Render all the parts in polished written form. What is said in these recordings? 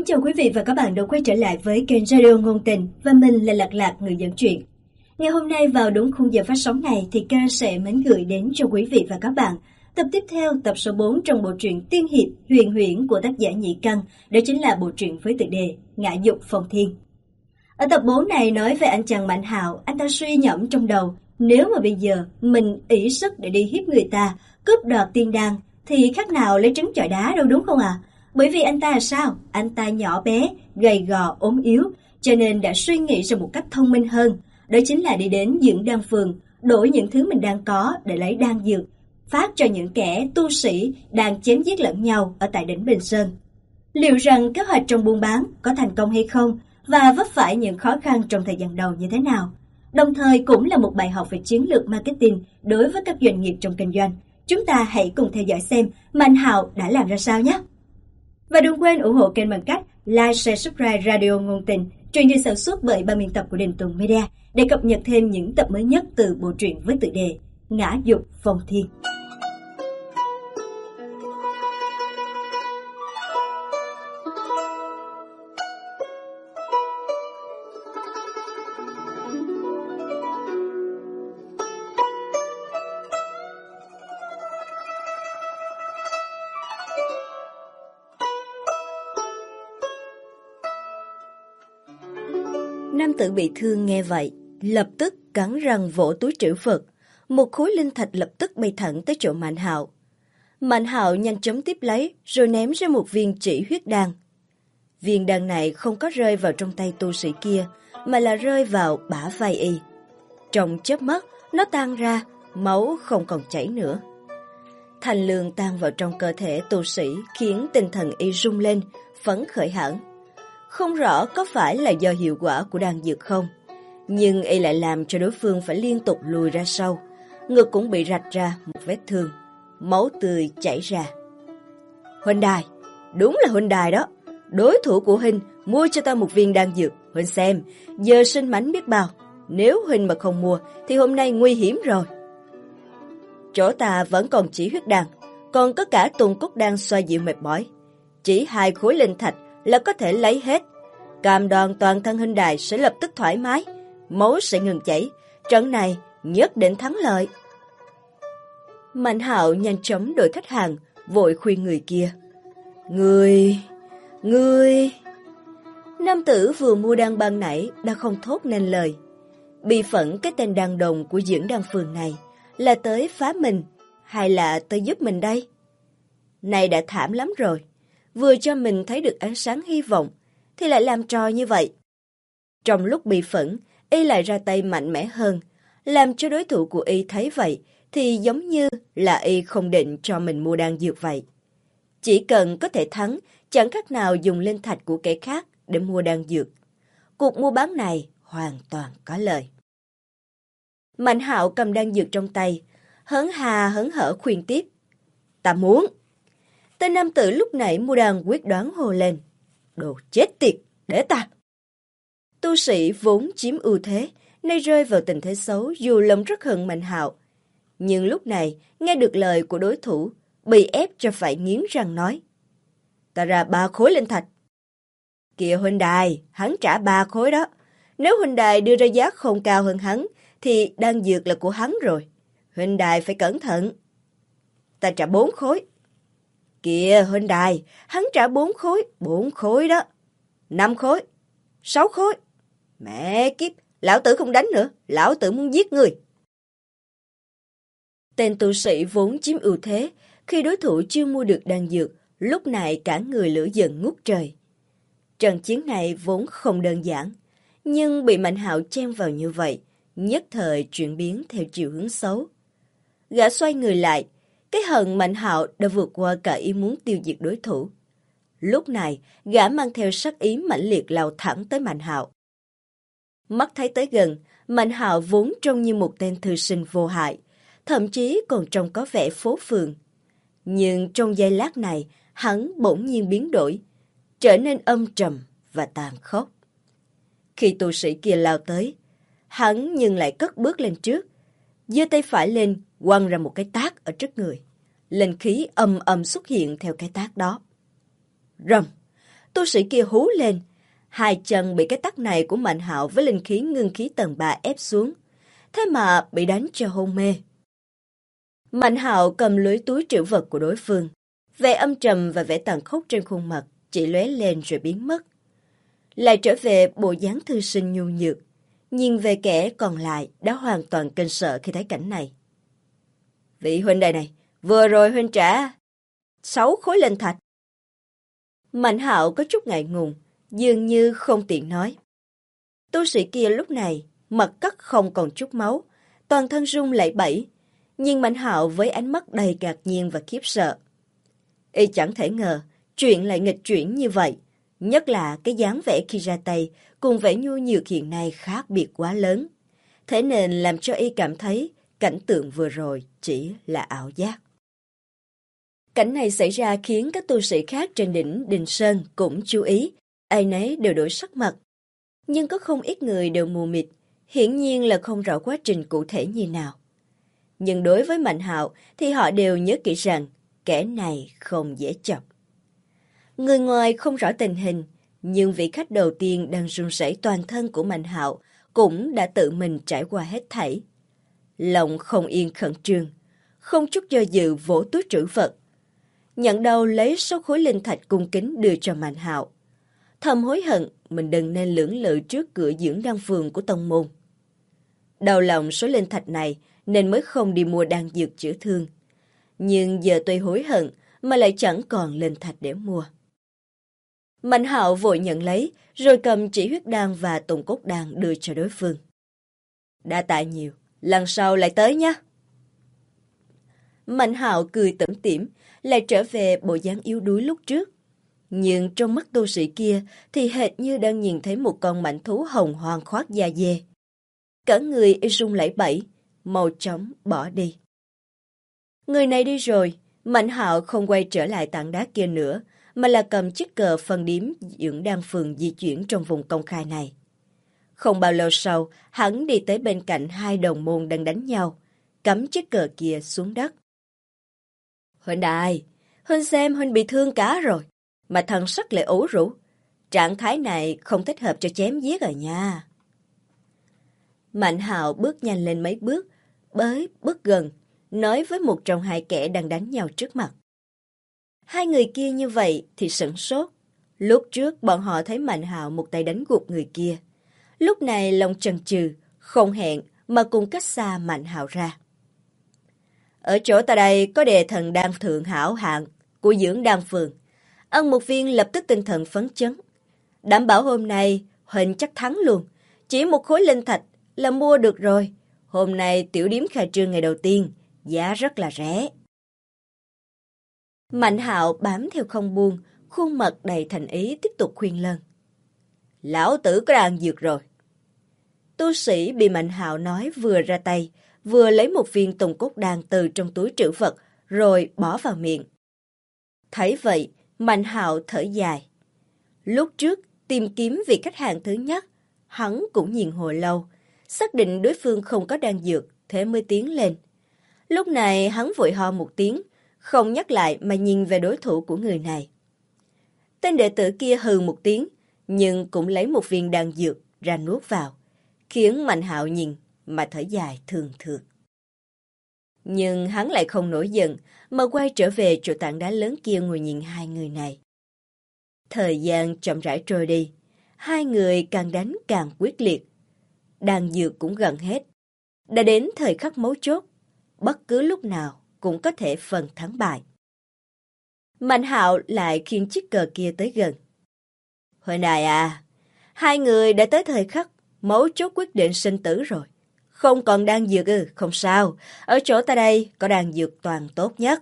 chào quý vị và các bạn đã quay trở lại với kênh Radio Ngôn Tình và mình là Lạc Lạc, người dẫn chuyện. Ngày hôm nay vào đúng khung giờ phát sóng này thì kênh sẽ mến gửi đến cho quý vị và các bạn tập tiếp theo, tập số 4 trong bộ truyện tiên hiệp huyền huyễn của tác giả Nhị Căn, đó chính là bộ truyện với tựa đề Ngã Dục Phong Thiên. Ở tập 4 này nói về anh chàng Mạnh Hạo, anh ta suy nhẩm trong đầu, nếu mà bây giờ mình ỷ sức để đi hiếp người ta, cướp đoạt tiên đan thì khác nào lấy trứng chọi đá đâu, đúng không ạ? Bởi vì anh ta là sao? Anh ta nhỏ bé, gầy gò, ốm yếu, cho nên đã suy nghĩ ra một cách thông minh hơn. Đó chính là đi đến dưỡng đan phường, đổi những thứ mình đang có để lấy đan dược, phát cho những kẻ tu sĩ đang chém giết lẫn nhau ở tại đỉnh Bình Sơn. Liệu rằng kế hoạch trong buôn bán có thành công hay không và vấp phải những khó khăn trong thời gian đầu như thế nào? Đồng thời cũng là một bài học về chiến lược marketing đối với các doanh nghiệp trong kinh doanh. Chúng ta hãy cùng theo dõi xem Mạnh Hạo đã làm ra sao nhé! Và đừng quên ủng hộ kênh bằng cách like, share, subscribe Radio Ngôn Tình, truyền được sản xuất bởi ban biên tập của Đình Tùng Media để cập nhật thêm những tập mới nhất từ bộ truyện với tựa đề Ngã Dục Phong Thiên. Nam tử bị thương nghe vậy, lập tức cắn răng vỗ túi trữ vật. Một khối linh thạch lập tức bay thẳng tới chỗ Mạnh Hạo. Mạnh Hạo nhanh chóng tiếp lấy, rồi ném ra một viên chỉ huyết đan. Viên đan này không có rơi vào trong tay tu sĩ kia, mà là rơi vào bả vai y. Trong chớp mắt, nó tan ra, máu không còn chảy nữa. Thanh lương tan vào trong cơ thể tu sĩ khiến tinh thần y rung lên, phấn khởi hẳn. Không rõ có phải là do hiệu quả của đan dược không, nhưng y lại làm cho đối phương phải liên tục lùi ra sau, ngực cũng bị rạch ra một vết thương, máu tươi chảy ra. Huynh đài, đúng là huynh đài đó, đối thủ của huynh mua cho ta một viên đan dược, huynh xem, giờ sinh mánh biết bao, nếu huynh mà không mua thì hôm nay nguy hiểm rồi. Chỗ ta vẫn còn chỉ huyết đan, còn có cả tùng cốt đan xoa dịu mệt mỏi, chỉ 2 khối linh thạch là có thể lấy hết. Cam đoan toàn thân huynh đài sẽ lập tức thoải mái, máu sẽ ngừng chảy, trận này nhất định thắng lợi. Mạnh Hạo nhanh chóng đổi khách hàng, vội khuyên người kia. Ngươi... Nam tử vừa mua đan ban nãy đã không thốt nên lời. Bi phẫn cái tên đàn đồng của dưỡng đan phường này là tới phá mình hay là tới giúp mình đây? Này đã thảm lắm rồi. Vừa cho mình thấy được ánh sáng hy vọng, thì lại làm trò như vậy. Trong lúc bị phẫn, y lại ra tay mạnh mẽ hơn, làm cho đối thủ của y thấy vậy, thì giống như là y không định cho mình mua đan dược vậy. Chỉ cần có thể thắng, chẳng khác nào dùng linh thạch của kẻ khác để mua đan dược. Cuộc mua bán này hoàn toàn có lời. Mạnh Hạo cầm đan dược trong tay, hớn hà hớn hở khuyên tiếp. Ta muốn. Tên nam tử lúc nãy mua đan quyết đoán hô lên. Đồ chết tiệt, để ta. Tu sĩ vốn chiếm ưu thế, nay rơi vào tình thế xấu dù lòng rất hận Mạnh Hạo. Nhưng lúc này, nghe được lời của đối thủ, bị ép cho phải nghiến răng nói. Ta ra 3 khối linh thạch. Kìa huynh đài, hắn trả 3 khối đó. Nếu huynh đài đưa ra giá không cao hơn hắn, thì đan dược là của hắn rồi. Huynh đài phải cẩn thận. Ta trả 4 khối. Kìa huynh đài, hắn trả 4 khối đó. 5 khối, 6 khối. Mẹ kiếp, lão tử không đánh nữa, lão tử muốn giết người. Tên tu sĩ vốn chiếm ưu thế, khi đối thủ chưa mua được đan dược, lúc này cả người lửa giận ngút trời. Trận chiến này vốn không đơn giản, nhưng bị Mạnh Hạo chen vào như vậy, nhất thời chuyển biến theo chiều hướng xấu. Gã xoay người lại, cái hận Mạnh Hạo đã vượt qua cả ý muốn tiêu diệt đối thủ. Lúc này, gã mang theo sát ý mãnh liệt lao thẳng tới Mạnh Hạo. Mắt thấy tới gần, Mạnh Hạo vốn trông như một tên thư sinh vô hại, thậm chí còn trông có vẻ phố phường. Nhưng trong giây lát này, hắn bỗng nhiên biến đổi, trở nên âm trầm và tàn khốc. Khi tu sĩ kia lao tới, hắn nhưng lại cất bước lên trước, giơ tay phải lên, quăng ra một cái tát ở trước người. Linh khí ầm ầm xuất hiện theo cái tát đó. Rầm! Tu sĩ kia hú lên, hai chân bị cái tát này của Mạnh Hạo với linh khí ngưng khí tầng 3 ép xuống, thế mà bị đánh cho hôn mê. Mạnh Hạo cầm lưới túi trữ vật của đối phương, vẻ âm trầm và vẻ tàn khốc trên khuôn mặt chỉ lóe lên rồi biến mất. Lại trở về bộ dáng thư sinh nhu nhược, nhìn về kẻ còn lại đã hoàn toàn kinh sợ khi thấy cảnh này. Vị huynh đài này, vừa rồi huynh trả 6 khối linh thạch. Mạnh Hạo có chút ngại ngùng, dường như không tiện nói. Tu sĩ kia lúc này mặt cắt không còn chút máu, toàn thân run lẩy bẩy, nhưng Mạnh Hạo với ánh mắt đầy ngạc nhiên và khiếp sợ. Y chẳng thể ngờ chuyện lại nghịch chuyển như vậy, nhất là cái dáng vẻ khi ra tay cùng vẻ nhu nhược hiện nay khác biệt quá lớn, thế nên làm cho Y cảm thấy cảnh tượng vừa rồi chỉ là ảo giác. Cảnh này xảy ra khiến các tu sĩ khác trên đỉnh Đình Sơn cũng chú ý, ai nấy đều đổi sắc mặt. Nhưng có không ít người đều mù mịt, hiển nhiên là không rõ quá trình cụ thể như nào. Nhưng đối với Mạnh Hạo thì họ đều nhớ kỹ rằng kẻ này không dễ chọc. Người ngoài không rõ tình hình, nhưng vị khách đầu tiên đang run rẩy toàn thân của Mạnh Hạo cũng đã tự mình trải qua hết thảy. Lòng không yên khẩn trương, không chút do dự vỗ túi trữ vật. Nhận đầu lấy 6 khối linh thạch cung kính đưa cho Mạnh Hạo. Thầm hối hận mình đừng nên lưỡng lự trước cửa dưỡng đan phường của tông môn. Đau lòng số linh thạch này nên mới không đi mua đan dược chữa thương. Nhưng giờ tuy hối hận mà lại chẳng còn linh thạch để mua. Mạnh Hạo vội nhận lấy, rồi cầm chỉ huyết đan và tùng cốt đan đưa cho đối phương. Đa tạ nhiều, lần sau lại tới nhé. Mạnh Hạo cười tủm tỉm, lại trở về bộ dáng yếu đuối lúc trước. Nhưng trong mắt tu sĩ kia thì hệt như đang nhìn thấy một con mãnh thú hồng hoang khoác da dê. Cả người y run lẩy bẩy, mau chóng bỏ đi. Người này đi rồi, Mạnh Hạo không quay trở lại tảng đá kia nữa, mà là cầm chiếc cờ phân điếm dưỡng đan phường di chuyển trong vùng công khai này. Không bao lâu sau, hắn đi tới bên cạnh hai đồng môn đang đánh nhau, cắm chiếc cờ kia xuống đất. Huynh đại, huynh xem huynh bị thương cá rồi, mà thần sắc lại ủ rũ. Trạng thái này không thích hợp cho chém giết rồi nha. Mạnh Hạo bước nhanh lên mấy bước, bước gần, nói với một trong hai kẻ đang đánh nhau trước mặt. Hai người kia như vậy thì sửng sốt. Lúc trước bọn họ thấy Mạnh Hạo một tay đánh gục người kia. Lúc này lòng chần chừ, không hẹn mà cùng cách xa Mạnh Hạo ra. Ở chỗ ta đây có đề thần đan thượng hảo hạng của dưỡng đan phường. Ăn một viên lập tức tinh thần phấn chấn. Đảm bảo hôm nay Huỳnh chắc thắng luôn. Chỉ một khối linh thạch là mua được rồi. Hôm nay tiểu điếm khai trương ngày đầu tiên, giá rất là rẻ. Mạnh Hạo bám theo không buông, khuôn mặt đầy thành ý tiếp tục khuyên lơn. Lão tử có đan dược rồi. Tu sĩ bị Mạnh Hạo nói vừa ra tay, vừa lấy một viên tùng cốt đan từ trong túi trữ vật, rồi bỏ vào miệng. Thấy vậy, Mạnh Hạo thở dài. Lúc trước, tìm kiếm vị khách hàng thứ nhất, hắn cũng nhìn hồi lâu, xác định đối phương không có đan dược, thế mới tiến lên. Lúc này hắn vội ho một tiếng, không nhắc lại mà nhìn về đối thủ của người này. Tên đệ tử kia hừ một tiếng, nhưng cũng lấy một viên đan dược ra nuốt vào, khiến Mạnh Hạo nhìn mà thở dài thường thượt. Nhưng hắn lại không nổi giận, mà quay trở về chỗ tảng đá lớn kia ngồi nhìn hai người này. Thời gian chậm rãi trôi đi, hai người càng đánh càng quyết liệt. Đan dược cũng gần hết. Đã đến thời khắc mấu chốt, bất cứ lúc nào cũng có thể phân thắng bại. Mạnh Hạo lại khiêng chiếc cờ kia tới gần. Hồi này à, hai người đã tới thời khắc mấu chốt quyết định sinh tử rồi. Không còn đan dược không sao. Ở chỗ ta đây có đan dược toàn tốt nhất.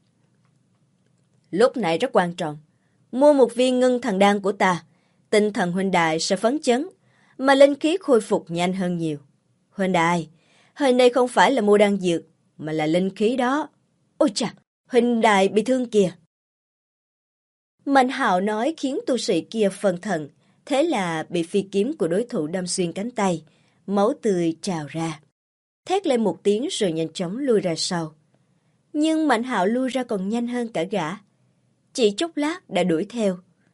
Lúc này rất quan trọng. Mua một viên ngân thần đan của ta. Tinh thần huynh đại sẽ phấn chấn, mà linh khí khôi phục nhanh hơn nhiều. Huynh đại, hồi này không phải là mua đan dược, mà là linh khí đó. Ôi chà, huynh đại bị thương kìa. Mạnh Hạo nói khiến tu sĩ kia phân thần, thế là bị phi kiếm của đối thủ đâm xuyên cánh tay, máu tươi trào ra. Thét lên một tiếng rồi nhanh chóng lui ra sau. Nhưng Mạnh Hạo lui ra còn nhanh hơn cả gã. Chỉ chốc lát đã đuổi theo.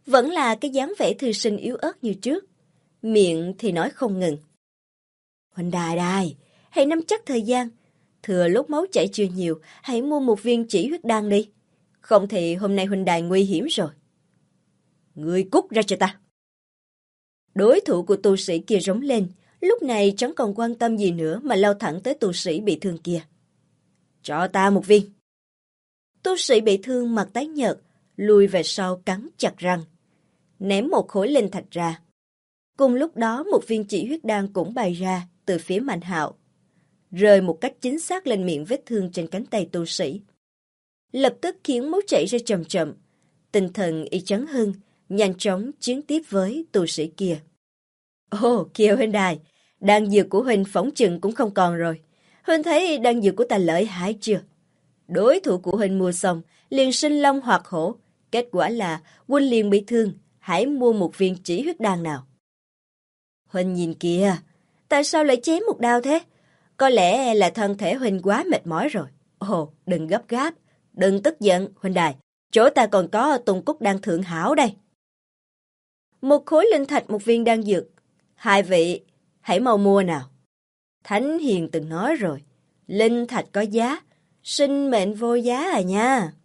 Vẫn là cái dáng vẻ thư sinh yếu ớt như trước. Miệng thì nói không ngừng. Huynh đài đài, hãy nắm chắc thời gian. Thừa lúc máu chảy chưa nhiều, hãy mua một viên chỉ huyết đan đi. Không thì hôm nay huynh đài nguy hiểm rồi. Ngươi cút ra cho ta. Đối thủ của tu sĩ kia rống lên, lúc này chẳng còn quan tâm gì nữa mà lao thẳng tới tu sĩ bị thương kia. Cho ta một viên. Tu sĩ bị thương mặt tái nhợt, lùi về sau cắn chặt răng, ném một khối linh thạch ra. Cùng lúc đó một viên chỉ huyết đan cũng bay ra từ phía Mạnh Hạo, rơi một cách chính xác lên miệng vết thương trên cánh tay tu sĩ. Lập tức khiến máu chảy ra chậm chậm, tinh thần y chấn hưng, nhanh chóng chiến tiếp với tu sĩ kia. Ồ, kìa huynh đài, đan dược của huynh phỏng chừng cũng không còn rồi. Huynh thấy đan dược của ta lợi hại chưa? Đối thủ của huynh mua xong, liền sinh long hoạt hổ. Kết quả là huynh liền bị thương, hãy mua một viên chỉ huyết đan nào. Huynh nhìn kìa, tại sao lại chém một đao thế? Có lẽ là thân thể huynh quá mệt mỏi rồi. Ồ, đừng gấp gáp, đừng tức giận, huynh đài. Chỗ ta còn có tùng cúc đan thượng hảo đây. Một khối linh thạch một viên đan dược. Hai vị, hãy mau mua nào. Thánh Hiền từng nói rồi, linh thạch có giá, sinh mệnh vô giá à nha.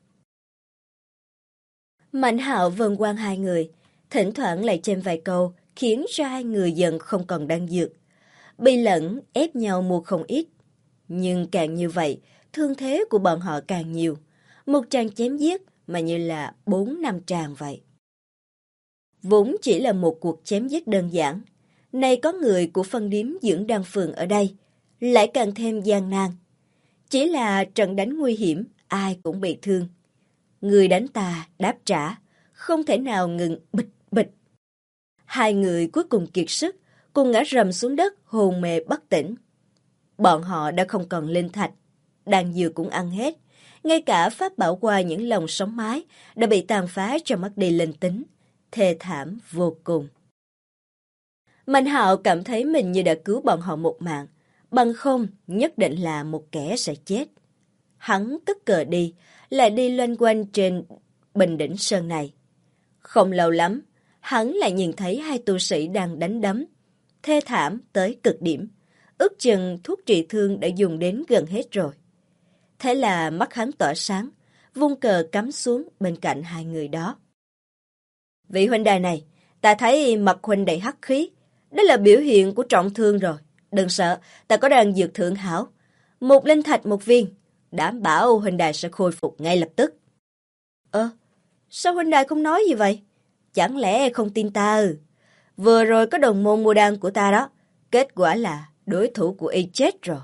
Mạnh Hạo vần quanh hai người, thỉnh thoảng lại chêm vài câu, khiến cho hai người dần không còn đan dược. Bi lẫn ép nhau mua không ít. Nhưng càng như vậy, thương thế của bọn họ càng nhiều. Một tràng chém giết mà như là 4-5 tràng vậy. Vốn chỉ là một cuộc chém giết đơn giản. Nay có người của phân điếm dưỡng đan phường ở đây, lại càng thêm gian nan. Chỉ là trận đánh nguy hiểm, ai cũng bị thương. Người đánh ta, đáp trả, không thể nào ngừng bịch bịch. Hai người cuối cùng kiệt sức, cùng ngã rầm xuống đất hôn mê bất tỉnh. Bọn họ đã không còn linh thạch, đan dược cũng ăn hết. Ngay cả pháp bảo qua những lồng sống mái đã bị tàn phá cho mất đi linh tính, thê thảm vô cùng. Mạnh Hạo cảm thấy mình như đã cứu bọn họ một mạng, bằng không nhất định là một kẻ sẽ chết. Hắn cất cờ đi, lại đi loanh quanh trên bình đỉnh sơn này. Không lâu lắm, hắn lại nhìn thấy hai tu sĩ đang đánh đấm, thê thảm tới cực điểm. Ước chừng thuốc trị thương đã dùng đến gần hết rồi. Thế là mắt hắn tỏa sáng, vung cờ cắm xuống bên cạnh hai người đó. Vị huynh đài này, ta thấy mặt huynh đầy hắc khí. Đó là biểu hiện của trọng thương rồi. Đừng sợ, ta có đan dược thượng hảo. Một linh thạch một viên, đảm bảo huynh đài sẽ khôi phục ngay lập tức. Sao huynh đài không nói gì vậy? Chẳng lẽ không tin ta ư? Vừa rồi có đồng môn mua đan của ta đó. Kết quả là đối thủ của y chết rồi.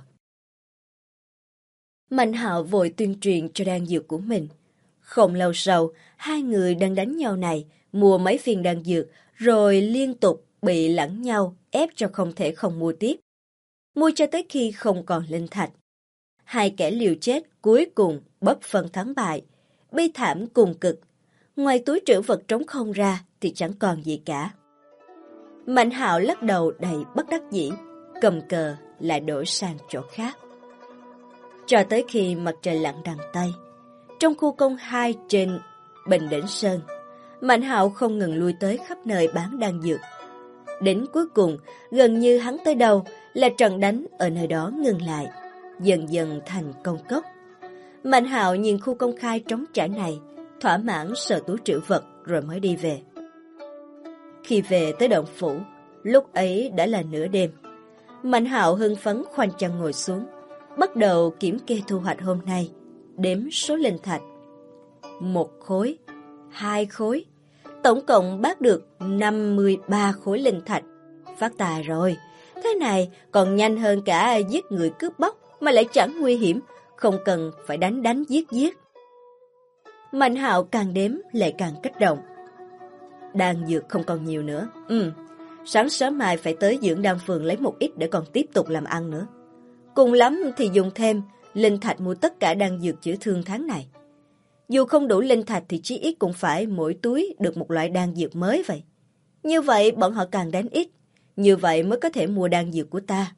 Mạnh Hạo vội tuyên truyền cho đan dược của mình. Không lâu sau, hai người đang đánh nhau này, mua mấy viên đan dược, rồi liên tục bị lẫn nhau ép cho không thể không mua tiếp. Mua cho tới khi không còn linh thạch. Hai kẻ liều chết cuối cùng bất phân thắng bại, bi thảm cùng cực. Ngoài túi trữ vật trống không ra thì chẳng còn gì cả. Mạnh Hạo lắc đầu đầy bất đắc dĩ, cầm cờ lại đổi sang chỗ khác. Cho tới khi mặt trời lặn đằng Tây, trong khu công 2 trên Bình Đỉnh Sơn, Mạnh Hạo không ngừng lui tới khắp nơi bán đan dược. Đến cuối cùng, gần như hắn tới đâu là trận đánh ở nơi đó ngừng lại, dần dần thành công cốc. Mạnh Hạo nhìn khu công khai trống trải này, thỏa mãn sờ túi trữ vật rồi mới đi về. Khi về tới động phủ, lúc ấy đã là nửa đêm. Mạnh Hạo hưng phấn khoanh chân ngồi xuống, bắt đầu kiểm kê thu hoạch hôm nay, đếm số linh thạch. 1 khối, 2 khối, tổng cộng bác được 53 khối linh thạch. Phát tài rồi, thế này còn nhanh hơn cả giết người cướp bóc mà lại chẳng nguy hiểm, không cần phải đánh giết. Mạnh Hạo càng đếm lại càng kích động. Đan dược không còn nhiều nữa. Sáng sớm mai phải tới dưỡng đan phường lấy một ít để còn tiếp tục làm ăn nữa. Cùng lắm thì dùng thêm linh thạch mua tất cả đan dược chữa thương tháng này. Dù không đủ linh thạch thì chí ít cũng phải mỗi túi được một loại đan dược mới vậy. Như vậy bọn họ càng đánh ít, như vậy mới có thể mua đan dược của ta.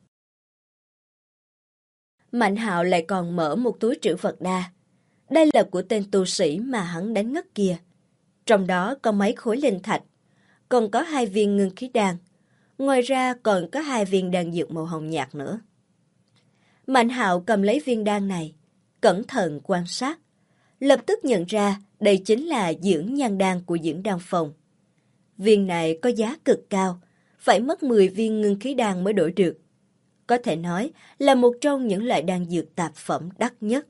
Mạnh Hạo lại còn mở một túi trữ vật đa. Đây là của tên tu sĩ mà hắn đánh ngất kia. Trong đó có mấy khối linh thạch, còn có 2 viên ngưng khí đan. Ngoài ra còn có 2 viên đan dược màu hồng nhạt nữa. Mạnh Hạo cầm lấy viên đan này, cẩn thận quan sát, lập tức nhận ra đây chính là dưỡng nhan đan của dưỡng đan phòng. Viên này có giá cực cao, phải mất 10 viên ngưng khí đan mới đổi được. Có thể nói là một trong những loại đan dược tạp phẩm đắt nhất.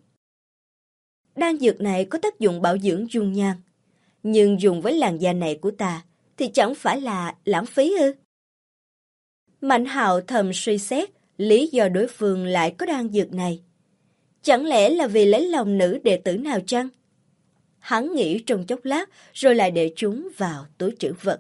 Đan dược này có tác dụng bảo dưỡng dung nhan, nhưng dùng với làn da này của ta thì chẳng phải là lãng phí ư? Mạnh Hạo thầm suy xét lý do đối phương lại có đan dược này. Chẳng lẽ là vì lấy lòng nữ đệ tử nào chăng? Hắn nghĩ trong chốc lát rồi lại để chúng vào túi trữ vật.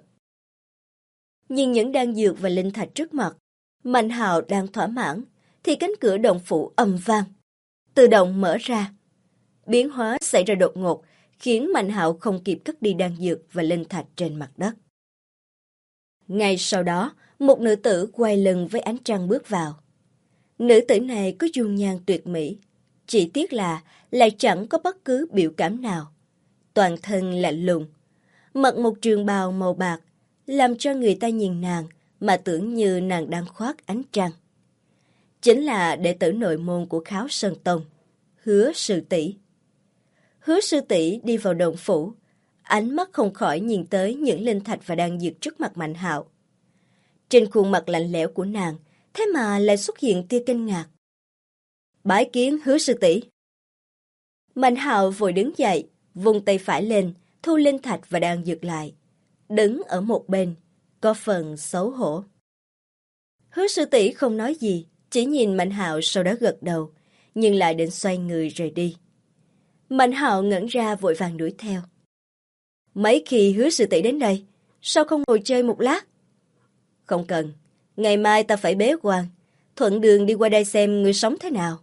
Nhưng những đan dược và linh thạch trước mặt, Mạnh Hạo đang thỏa mãn, thì cánh cửa động phủ ầm vang, tự động mở ra. Biến hóa xảy ra đột ngột, khiến Mạnh Hạo không kịp cất đi đan dược và linh thạch trên mặt đất. Ngay sau đó, một nữ tử quay lưng với ánh trăng bước vào. Nữ tử này có dung nhan tuyệt mỹ, chỉ tiếc là lại chẳng có bất cứ biểu cảm nào. Toàn thân lạnh lùng, mặc một trường bào màu bạc, làm cho người ta nhìn nàng mà tưởng như nàng đang khoác ánh trăng. Chính là đệ tử nội môn của Kháo Sơn Tông, Hứa Sư Tỷ. Hứa Sư Tỷ đi vào động phủ, ánh mắt không khỏi nhìn tới những linh thạch và đan dược trước mặt Mạnh Hạo. Trên khuôn mặt lạnh lẽo của nàng, thế mà lại xuất hiện tia kinh ngạc. Bái kiến Hứa Sư Tỷ. Mạnh Hạo vội đứng dậy, vung tay phải lên, thu linh thạch và đan dược lại, đứng ở một bên, có phần xấu hổ. Hứa Sư Tỷ không nói gì, chỉ nhìn Mạnh Hạo sau đó gật đầu, nhưng lại định xoay người rời đi. Mạnh Hạo ngẩn ra vội vàng đuổi theo. Mấy khi Hứa Sư Tỷ đến đây, sao không ngồi chơi một lát? Không cần, ngày mai ta phải bế quan, thuận đường đi qua đây xem người sống thế nào.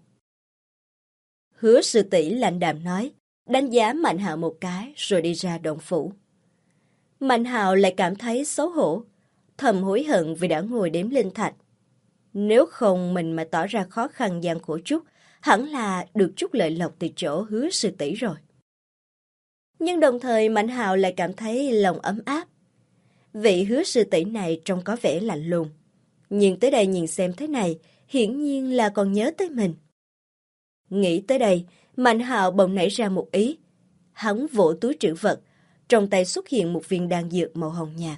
Hứa Sư Tỷ lạnh đạm nói, đánh giá Mạnh Hạo một cái rồi đi ra động phủ. Mạnh Hạo lại cảm thấy xấu hổ, thầm hối hận vì đã ngồi đếm linh thạch. Nếu không mình mà tỏ ra khó khăn gian khổ chút, hẳn là được chút lợi lộc từ chỗ Hứa Sư Tỷ rồi. Nhưng đồng thời Mạnh Hạo lại cảm thấy lòng ấm áp. Vị Hứa Sư Tỷ này trông có vẻ lạnh lùng, nhưng tới đây nhìn xem thế này, hiển nhiên là còn nhớ tới mình. Nghĩ tới đây, Mạnh Hạo bỗng nảy ra một ý. Hắn vỗ túi trữ vật, trong tay xuất hiện một viên đan dược màu hồng nhạt.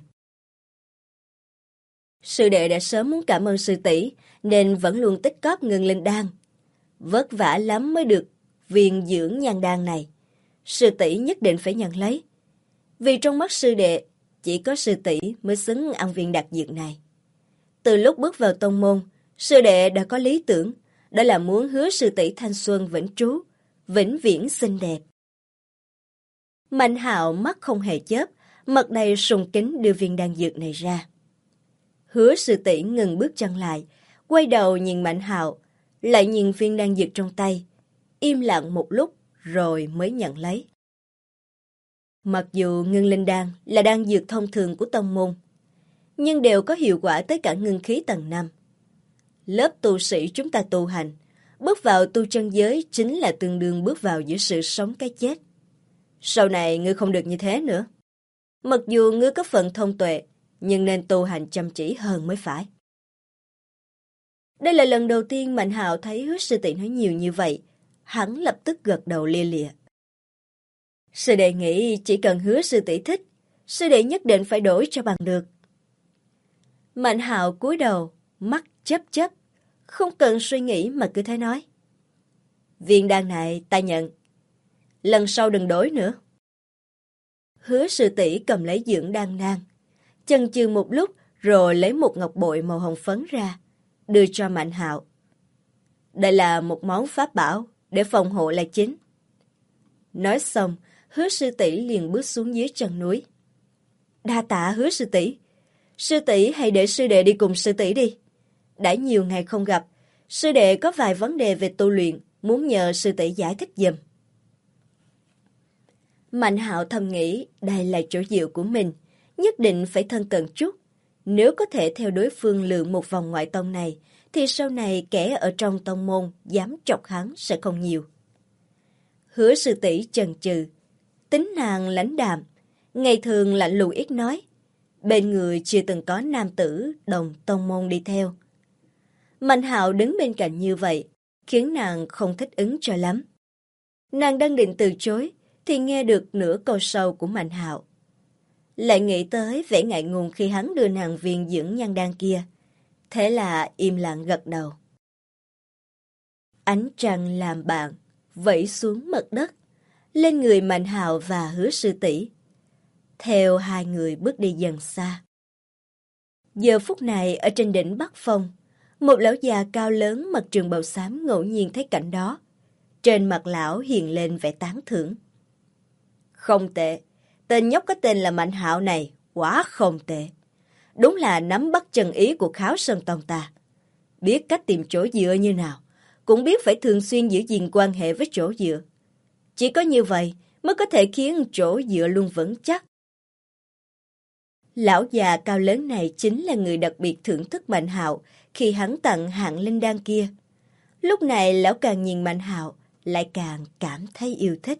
Sư đệ đã sớm muốn cảm ơn sư tỷ, nên vẫn luôn tích cóp ngưng linh đan. Vất vả lắm mới được viên dưỡng nhan đan này. Sư tỷ nhất định phải nhận lấy. Vì trong mắt sư đệ, chỉ có sư tỷ mới xứng ăn viên đặc dược này. Từ lúc bước vào tông môn, sư đệ đã có lý tưởng, đó là muốn Hứa sư tỷ thanh xuân vĩnh trú, vĩnh viễn xinh đẹp. Mạnh Hạo mắt không hề chớp, mặt đầy sùng kính đưa viên đan dược này ra. Hứa sư tỷ ngừng bước chân lại, quay đầu nhìn Mạnh Hạo, lại nhìn viên đan dược trong tay, im lặng một lúc rồi mới nhận lấy. Mặc dù ngưng linh đan là đan dược thông thường của tông môn, nhưng đều có hiệu quả tới cả ngưng khí tầng 5. Lớp tu sĩ chúng ta tu hành, bước vào tu chân giới chính là tương đương bước vào giữa sự sống cái chết. Sau này ngươi không được như thế nữa. Mặc dù ngươi có phần thông tuệ, nhưng nên tu hành chăm chỉ hơn mới phải. Đây là lần đầu tiên Mạnh Hạo thấy Hứa sư tỷ nói nhiều như vậy. Hắn lập tức gật đầu lia lịa. Sư đệ nghĩ chỉ cần Hứa sư tỷ thích, sư đệ nhất định phải đổi cho bằng được. Mạnh Hạo cúi đầu, mắt chớp chớp, không cần suy nghĩ mà cứ thế nói. Viên đan này ta nhận. Lần sau đừng đổi nữa. Hứa sư tỷ cầm lấy dưỡng đan đan, chần chừ một lúc rồi lấy một ngọc bội màu hồng phấn ra, đưa cho Mạnh Hạo. Đây là một món pháp bảo để phòng hộ là chính. Nói xong, Hứa sư tỷ liền bước xuống dưới chân núi. Đa tạ Hứa sư tỷ. Sư tỷ hãy để sư đệ đi cùng sư tỷ đi. Đã nhiều ngày không gặp, sư đệ có vài vấn đề về tu luyện, muốn nhờ sư tỷ giải thích giùm. Mạnh Hạo thầm nghĩ đây là chỗ dựa của mình, nhất định phải thân cận chút. Nếu có thể theo đối phương lượn một vòng ngoại tông này, thì sau này kẻ ở trong tông môn dám chọc hắn sẽ không nhiều. Hứa sư tỷ chần chừ, tính nàng lãnh đạm, Ngày thường lạnh lùng ít nói, bên người chưa từng có nam tử đồng tông môn đi theo. Mạnh Hạo đứng bên cạnh như vậy, khiến nàng không thích ứng cho lắm. Nàng đang định từ chối, thì nghe được nửa câu sau của Mạnh Hạo. Lại nghĩ tới vẻ ngại ngùng khi hắn đưa nàng viên dưỡng nhan đan kia. Thế là im lặng gật đầu. Ánh trăng làm bạn, vẩy xuống mặt đất, lên người Mạnh Hạo và Hứa Sư tỷ. Theo hai người bước đi dần xa. Giờ phút này ở trên đỉnh Bắc Phong, một lão già cao lớn mặc trường bào xám ngẫu nhiên thấy cảnh đó. Trên mặt lão hiện lên vẻ tán thưởng. Không tệ, tên nhóc có tên là Mạnh Hạo này, quá không tệ. Đúng là nắm bắt chân ý của Kháo Sơn Tông ta. Biết cách tìm chỗ dựa như nào, cũng biết phải thường xuyên giữ gìn quan hệ với chỗ dựa. Chỉ có như vậy mới có thể khiến chỗ dựa luôn vững chắc. Lão già cao lớn này chính là người đặc biệt thưởng thức Mạnh Hạo khi hắn tặng hạng linh đan kia. Lúc này lão càng nhìn Mạnh Hạo, lại càng cảm thấy yêu thích.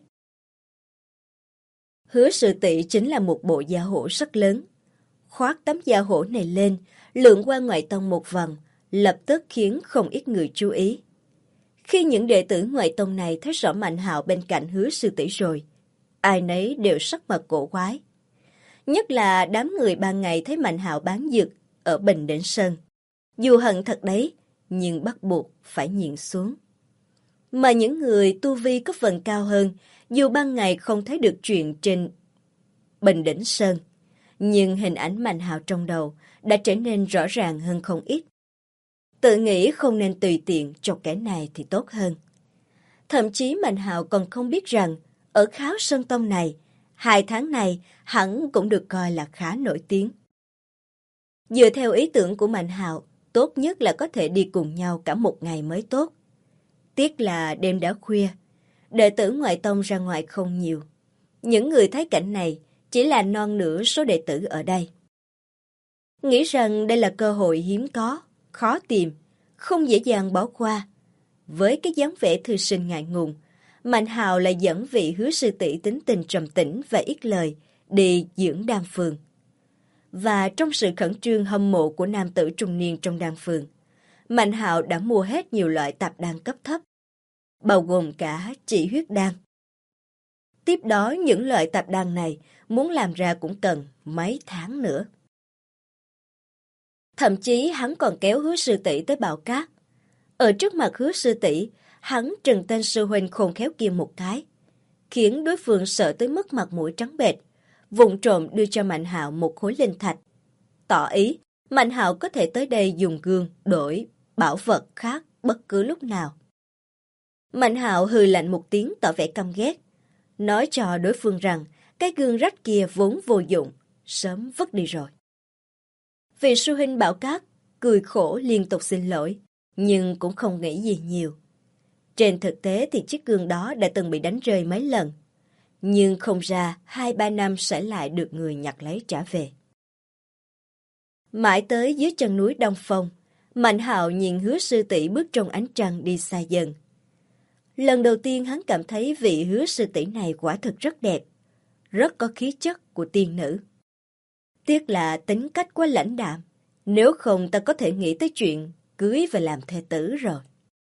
Hứa Sư tỷ chính là một bộ da hổ rất lớn. Khoác tấm da hổ này lên, lượn qua ngoại tông một vòng, lập tức khiến không ít người chú ý. Khi những đệ tử ngoại tông này thấy rõ Mạnh Hạo bên cạnh Hứa Sư tỷ rồi, ai nấy đều sắc mặt cổ quái. Nhất là đám người ban ngày thấy Mạnh Hạo bán dược ở Bình Đỉnh Sơn. Dù hận thật đấy, nhưng bắt buộc phải nhịn xuống. Mà những người tu vi có phần cao hơn, dù ban ngày không thấy được chuyện trên Bình Đỉnh Sơn, nhưng hình ảnh Mạnh Hạo trong đầu đã trở nên rõ ràng hơn không ít. Tự nghĩ không nên tùy tiện chọc kẻ này thì tốt hơn. Thậm chí Mạnh Hạo còn không biết rằng ở Kháo Sơn Tông này, 2 tháng này hắn cũng được coi là khá nổi tiếng. Dựa theo ý tưởng của Mạnh Hạo, tốt nhất là có thể đi cùng nhau cả một ngày mới tốt. Tiếc là đêm đã khuya, đệ tử ngoại tông ra ngoài không nhiều. Những người thấy cảnh này chỉ là non nửa số đệ tử ở đây. Nghĩ rằng đây là cơ hội hiếm có, khó tìm, không dễ dàng bỏ qua. Với cái dáng vẻ thư sinh ngại ngùng, Mạnh Hạo lại dẫn vị Hứa Sư tỷ tính tình trầm tĩnh và ít lời đi dưỡng đan phường. Và trong sự khẩn trương hâm mộ của nam tử trung niên trong đan phường, Mạnh Hạo đã mua hết nhiều loại tạp đan cấp thấp, bao gồm cả chỉ huyết đan. Tiếp đó những loại tạp đan này muốn làm ra cũng cần mấy tháng nữa. Thậm chí hắn còn kéo Hứa Sư tỷ tới Bảo Cát. Ở trước mặt Hứa Sư tỷ, hắn trừng tên sư huynh khôn khéo kia một cái, khiến đối phương sợ tới mức mặt mũi trắng bệch, vụng trộm đưa cho Mạnh Hạo một khối linh thạch, tỏ ý Mạnh Hạo có thể tới đây dùng gương đổi bảo vật khác bất cứ lúc nào. Mạnh Hạo hừ lạnh một tiếng tỏ vẻ căm ghét, nói cho đối phương rằng cái gương rách kia vốn vô dụng, sớm vứt đi rồi. Vị sư huynh Bảo Cát cười khổ liên tục xin lỗi, nhưng cũng không nghĩ gì nhiều. Trên thực tế thì chiếc gương đó đã từng bị đánh rơi mấy lần, nhưng không ra 2-3 năm sẽ lại được người nhặt lấy trả về. Mãi tới dưới chân núi Đông Phong, Mạnh Hạo nhìn Hứa Sư tỷ bước trong ánh trăng đi xa dần. Lần đầu tiên hắn cảm thấy vị Hứa Sư tỷ này quả thực rất đẹp, rất có khí chất của tiên nữ. Tiếc là tính cách quá lãnh đạm, nếu không ta có thể nghĩ tới chuyện cưới và làm thê tử rồi.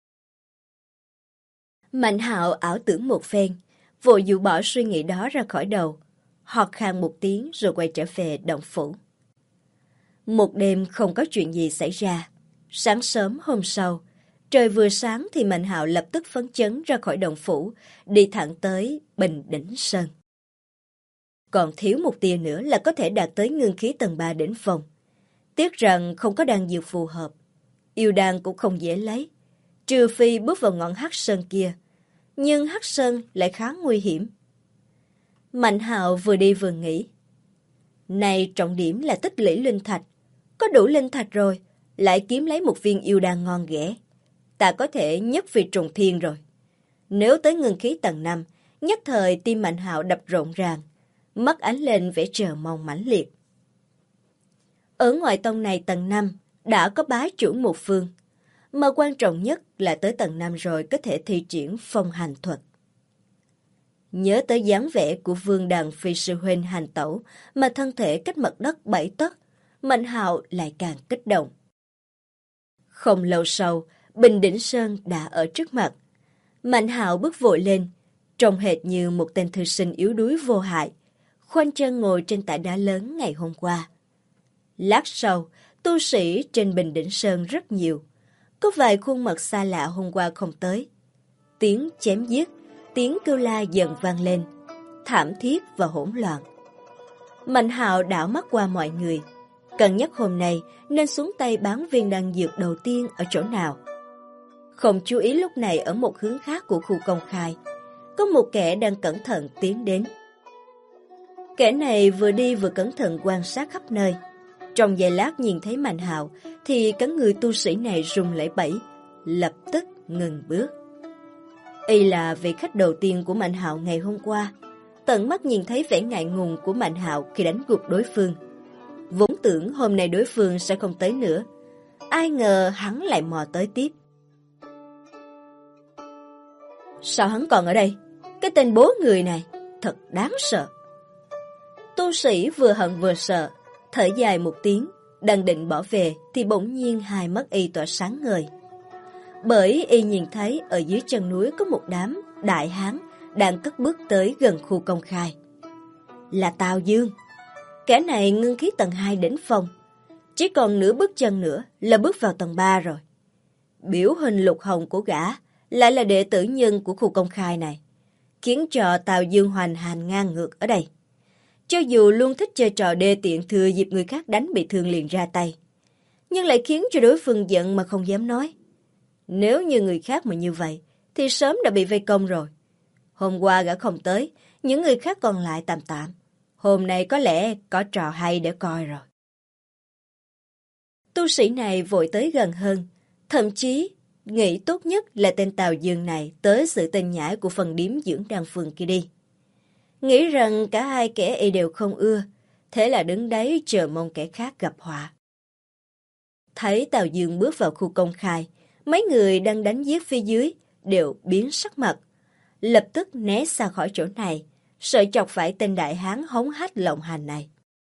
Mạnh Hạo ảo tưởng một phen, vội dụ bỏ suy nghĩ đó ra khỏi đầu, họt khan một tiếng rồi quay trở về động phủ. Một đêm không có chuyện gì xảy ra. Sáng sớm hôm sau, trời vừa sáng thì Mạnh Hạo lập tức phấn chấn ra khỏi động phủ, đi thẳng tới Bình Đỉnh Sơn. Còn thiếu một tia nữa là có thể đạt tới ngưng khí tầng 3 đỉnh phong. Tiếc rằng không có đan dược phù hợp. Yêu đan cũng không dễ lấy, trừ phi bước vào ngọn Hắc Sơn kia. Nhưng Hắc Sơn lại khá nguy hiểm. Mạnh Hạo vừa đi vừa nghĩ. Này trọng điểm là tích lũy linh thạch. Có đủ linh thạch rồi, lại kiếm lấy một viên yêu đan ngon ghẻ. Ta có thể nhất phi trùng thiên rồi. Nếu tới ngưng khí tầng 5, nhất thời tim Mạnh Hạo đập rộn ràng, mắt ánh lên vẻ chờ mong mãnh liệt. Ở ngoại tông này tầng 5 đã có bá chủ một phương, mà quan trọng nhất là tới tầng 5 rồi có thể thi triển phong hành thuật. Nhớ tới dáng vẻ của Vương Đằng Phi sư huynh hành tẩu mà thân thể cách mặt đất 7 tấc, Mạnh Hạo lại càng kích động. Không lâu sau, Bình Đỉnh Sơn đã ở trước mặt. Mạnh Hạo bước vội lên, trông hệt như một tên thư sinh yếu đuối vô hại, khoanh chân ngồi trên tảng đá lớn ngày hôm qua. Lát sau, tu sĩ trên Bình Đỉnh Sơn rất nhiều. Có vài khuôn mặt xa lạ hôm qua không tới. Tiếng chém giết, tiếng kêu la dần vang lên, thảm thiết và hỗn loạn. Mạnh Hạo đảo mắt qua mọi người, cân nhắc hôm nay nên xuống tay bán viên đan dược đầu tiên ở chỗ nào. Không chú ý lúc này ở một hướng khác của khu công khai, có một kẻ đang cẩn thận tiến đến. Kẻ này vừa đi vừa cẩn thận quan sát khắp nơi. Trong giây lát nhìn thấy Mạnh Hạo thì cả người tu sĩ này run lẩy bẩy, lập tức ngừng bước. Y là vị khách đầu tiên của Mạnh Hạo ngày hôm qua, tận mắt nhìn thấy vẻ ngại ngùng của Mạnh Hạo khi đánh gục đối phương. Vốn tưởng hôm nay đối phương sẽ không tới nữa, ai ngờ hắn lại mò tới tiếp. Sao hắn còn ở đây? Cái tên bố người này thật đáng sợ. Tu sĩ vừa hận vừa sợ, thở dài một tiếng, đang định bỏ về thì bỗng nhiên hai mắt y tỏa sáng ngời. Bởi y nhìn thấy ở dưới chân núi có một đám đại hán đang cất bước tới gần khu công khai. Là Tào Dương. Kẻ này ngưng khí tầng 2 đỉnh phong, chỉ còn nửa bước chân nữa là bước vào tầng 3 rồi. Biểu hình lục hồng của gã lại là đệ tử nhân của khu công khai này, khiến cho Tào Dương hoành hành ngang ngược ở đây. Cho dù luôn thích chơi trò đê tiện thừa dịp người khác đánh bị thương liền ra tay, nhưng lại khiến cho đối phương giận mà không dám nói. Nếu như người khác mà như vậy, thì sớm đã bị vây công rồi. Hôm qua gã không tới, những người khác còn lại tạm tạm. Hôm nay có lẽ có trò hay để coi rồi. Tu sĩ này vội tới gần hơn, thậm chí nghĩ tốt nhất là tên Tào Dương này tới sự tên nhãi của phần điếm dưỡng đan phường kia đi. Nghĩ rằng cả hai kẻ y đều không ưa, thế là đứng đấy chờ mong kẻ khác gặp họa. Thấy Tào Dương bước vào khu công khai, mấy người đang đánh giết phía dưới đều biến sắc mặt, lập tức né xa khỏi chỗ này, sợ chọc phải tên đại hán hống hách lộng hành này.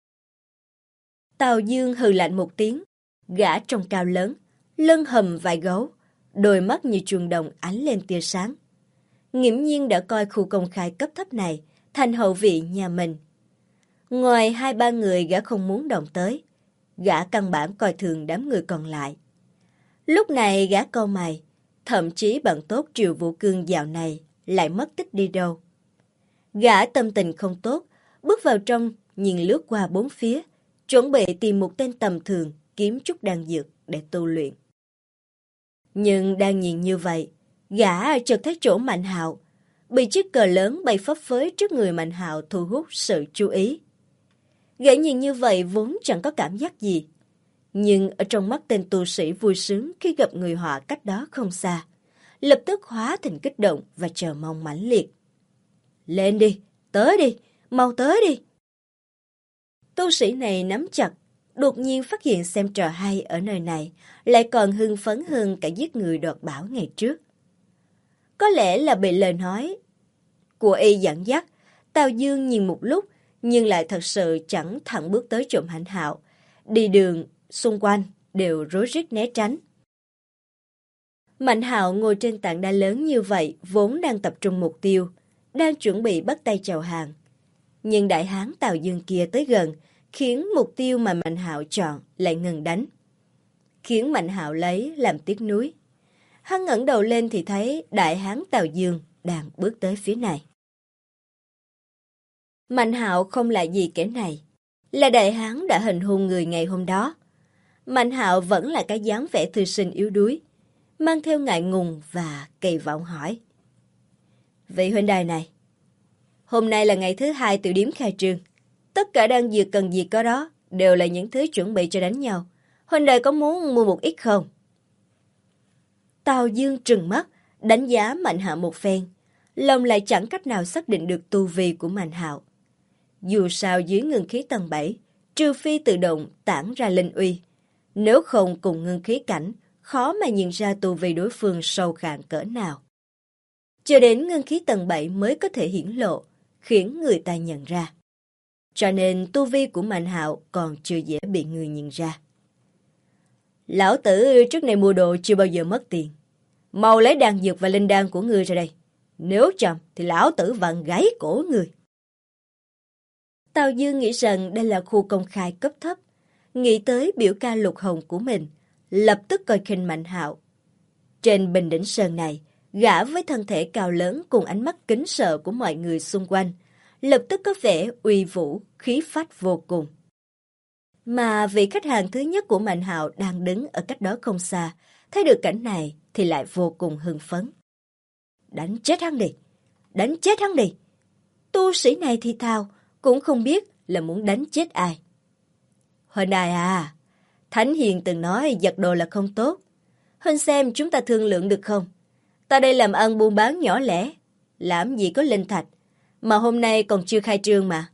Tào Dương hừ lạnh một tiếng, gã trông cao lớn, lưng hùm vai gấu, đôi mắt như chuông đồng ánh lên tia sáng. Nghiễm nhiên đã coi khu công khai cấp thấp này thành hậu vị nhà mình. Ngoài 2-3 người gã không muốn động tới, gã căn bản coi thường đám người còn lại. Lúc này gã cau mày, thậm chí bạn tốt Triệu Vũ Cương dạo này lại mất tích đi đâu. Gã tâm tình không tốt, bước vào trong, nhìn lướt qua bốn phía, chuẩn bị tìm một tên tầm thường kiếm chút đan dược để tu luyện. Nhưng đang nhìn như vậy, gã chợt thấy chỗ Mạnh Hạo, bị chiếc cờ lớn bay phấp phới trước người Mạnh Hạo thu hút sự chú ý. Gã nhìn như vậy vốn chẳng có cảm giác gì, nhưng ở trong mắt tên tu sĩ vui sướng khi gặp người họa cách đó không xa, lập tức hóa thành kích động và chờ mong mãnh liệt. Lên đi, tới đi, mau tới đi. Tu sĩ này nắm chặt, đột nhiên phát hiện xem trò hay ở nơi này lại còn hưng phấn hơn cả giết người đoạt bảo ngày trước. Có lẽ là bị lời nói của y dẫn dắt, Tào Dương nhìn một lúc nhưng lại thật sự chẳng thẳng bước tới chỗ Mạnh Hạo. Đi đường xung quanh đều rối rít né tránh. Mạnh Hạo ngồi trên tảng đá lớn như vậy vốn đang tập trung mục tiêu, đang chuẩn bị bắt tay chào hàng. Nhưng đại hán Tào Dương kia tới gần, khiến mục tiêu mà Mạnh Hạo chọn lại ngừng đánh. Khiến Mạnh Hạo lấy làm tiếc nuối. Hắn ngẩng đầu lên thì thấy đại hán Tào Dương đang bước tới phía này. Mạnh Hạo không là gì kẻ này, là đại hán đã hành hung người ngày hôm đó. Mạnh Hạo vẫn là cái dáng vẻ thư sinh yếu đuối, mang theo ngại ngùng và kỳ vọng hỏi. Vị huynh đài này, hôm nay là ngày thứ 2 tiểu điếm khai trương. Tất cả đan dược cần gì có đó, đều là những thứ chuẩn bị cho đánh nhau. Huynh đài có muốn mua một ít không? Tào Dương trừng mắt, đánh giá Mạnh Hạo một phen, lòng lại chẳng cách nào xác định được tu vi của Mạnh Hạo. Dù sao dưới ngưng khí tầng 7, trừ phi tự động tản ra linh uy, nếu không cùng ngưng khí cảnh, khó mà nhìn ra tu vi đối phương sâu khạn cỡ nào. cho đến ngân khí tầng 7 mới có thể hiển lộ, khiến người ta nhận ra. Cho nên tu vi của Mạnh Hạo còn chưa dễ bị người nhìn ra. Lão tử trước này mua đồ chưa bao giờ mất tiền. Mau lấy đan dược và linh đan của ngươi ra đây. Nếu chậm thì lão tử vặn gãy cổ ngươi. Tào Dương nghĩ rằng đây là khu công khai cấp thấp. Nghĩ tới biểu ca lục hồng của mình, lập tức coi khinh Mạnh Hạo. Trên bình đỉnh sơn này, gã với thân thể cao lớn cùng ánh mắt kính sợ của mọi người xung quanh, lập tức có vẻ uy vũ, khí phách vô cùng. Mà vị khách hàng thứ nhất của Mạnh Hạo đang đứng ở cách đó không xa, thấy được cảnh này thì lại vô cùng hưng phấn. Đánh chết hắn đi! Đánh chết hắn đi! Tu sĩ này thì thào, cũng không biết là muốn đánh chết ai. Huynh đài à, Thánh Hiền từng nói giật đồ là không tốt. Huynh xem chúng ta thương lượng được không? Ta đây làm ăn buôn bán nhỏ lẻ, làm gì có linh thạch, mà hôm nay còn chưa khai trương mà.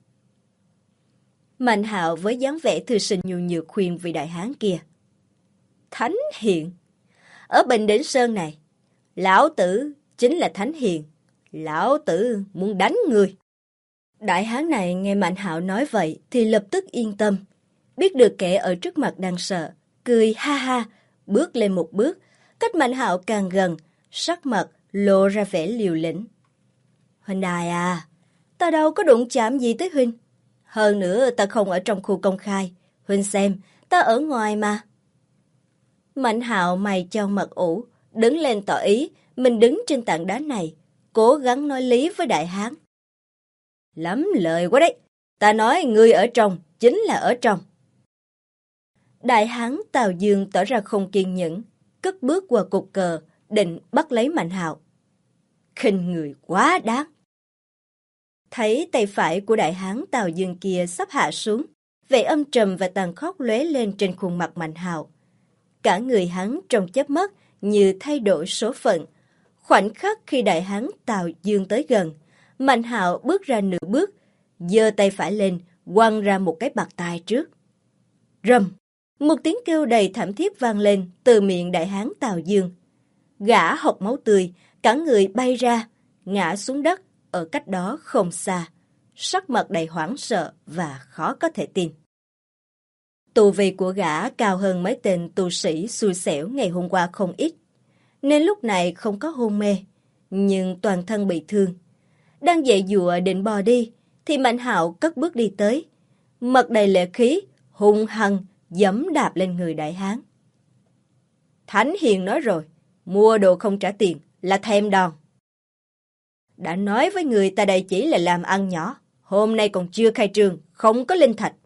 Mạnh Hạo với dáng vẻ thư sinh nhu nhược khuyên vị đại hán kia. Thánh Hiền? Ở Bình Đỉnh Sơn này, lão tử chính là Thánh Hiền. Lão tử muốn đánh người. Đại hán này nghe Mạnh Hạo nói vậy thì lập tức yên tâm. Biết được kẻ ở trước mặt đang sợ, cười ha ha, bước lên một bước, cách Mạnh Hạo càng gần, sắc mặt lộ ra vẻ liều lĩnh. Huynh đài à, ta đâu có đụng chạm gì tới huynh. Hơn nữa ta không ở trong khu công khai, huynh xem, ta ở ngoài mà. Mạnh Hạo mày chau mặt ủ, đứng lên tỏ ý mình đứng trên tảng đá này, cố gắng nói lý với đại hán. Lắm lời quá đấy, ta nói ngươi ở trong, chính là ở trong. Đại hán Tào Dương tỏ ra không kiên nhẫn, cất bước qua cột cờ, định bắt lấy Mạnh Hạo. Khinh người quá đáng. Thấy tay phải của đại hán Tào Dương kia sắp hạ xuống, vẻ âm trầm và tàn khốc lóe lên trên khuôn mặt Mạnh Hạo. Cả người hắn trong chớp mắt như thay đổi số phận. Khoảnh khắc khi đại hán Tào Dương tới gần, Mạnh Hạo bước ra nửa bước, giơ tay phải lên, quăng ra một cái bạt tai trước. Rầm! Một tiếng kêu đầy thảm thiết vang lên từ miệng đại hán Tào Dương. Gã hộc máu tươi, cả người bay ra, ngã xuống đất ở cách đó không xa, sắc mặt đầy hoảng sợ và khó có thể tin. Tu vi của gã cao hơn mấy tên tu sĩ xui xẻo ngày hôm qua không ít, nên lúc này không có hôn mê, nhưng toàn thân bị thương. Đang dậy dụa định bò đi, thì Mạnh Hạo cất bước đi tới, mặt đầy lệ khí, hung hăng giẫm đạp lên người đại hán. Thánh Hiền nói rồi, mua đồ không trả tiền là thèm đòn. Đã nói với người ta đây chỉ là làm ăn nhỏ, hôm nay còn chưa khai trương, không có linh thạch.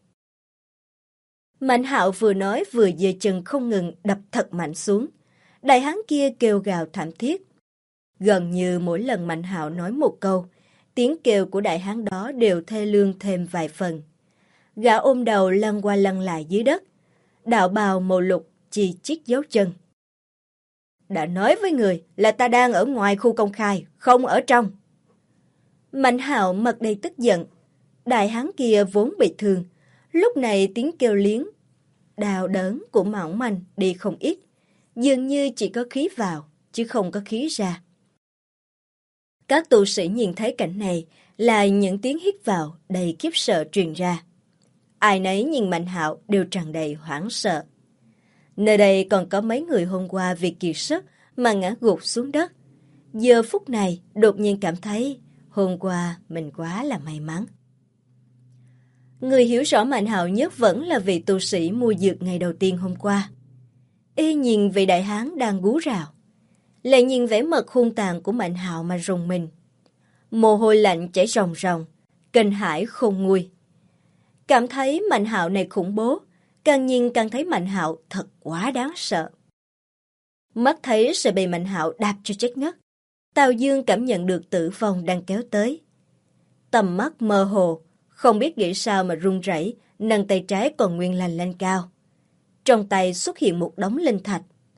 Mạnh Hạo vừa nói vừa giơ chân không ngừng đập thật mạnh xuống. Đại hán kia kêu gào thảm thiết. Gần như mỗi lần Mạnh Hạo nói một câu, tiếng kêu của đại hán đó đều thê lương thêm vài phần. Gã ôm đầu lăn qua lăn lại dưới đất, đạo bào màu lục chi chít dấu chân. Đã nói với người là ta đang ở ngoài khu công khai, không ở trong. Mạnh Hạo mặt đầy tức giận. Đại hán kia vốn bị thương, lúc này tiếng kêu liếng, đau đớn của mỏng manh đi không ít, dường như chỉ có khí vào, chứ không có khí ra. Các tu sĩ nhìn thấy cảnh này là những tiếng hít vào đầy khiếp sợ truyền ra. Ai nấy nhìn Mạnh Hạo đều tràn đầy hoảng sợ. Nơi đây còn có mấy người hôm qua vì kiệt sức mà ngã gục xuống đất. Giờ phút này đột nhiên cảm thấy hôm qua mình quá là may mắn. Người hiểu rõ Mạnh Hạo nhất vẫn là vị tu sĩ mua dược ngày đầu tiên hôm qua. Y nhìn vị đại hán đang gú rào, lại nhìn vẻ mặt hung tàn của Mạnh Hạo mà rùng mình. Mồ hôi lạnh chảy ròng ròng, kinh hãi khôn nguôi. Cảm thấy Mạnh Hạo này khủng bố, càng nhìn càng thấy Mạnh Hạo thật quá đáng sợ. Mắt thấy sẽ bị Mạnh Hạo đạp cho chết ngất, Tào Dương cảm nhận được tử vong đang kéo tới. Tầm mắt mơ hồ, không biết nghĩ sao mà run rẩy, nâng tay trái còn nguyên lành lên cao. Trong tay xuất hiện một đống linh thạch.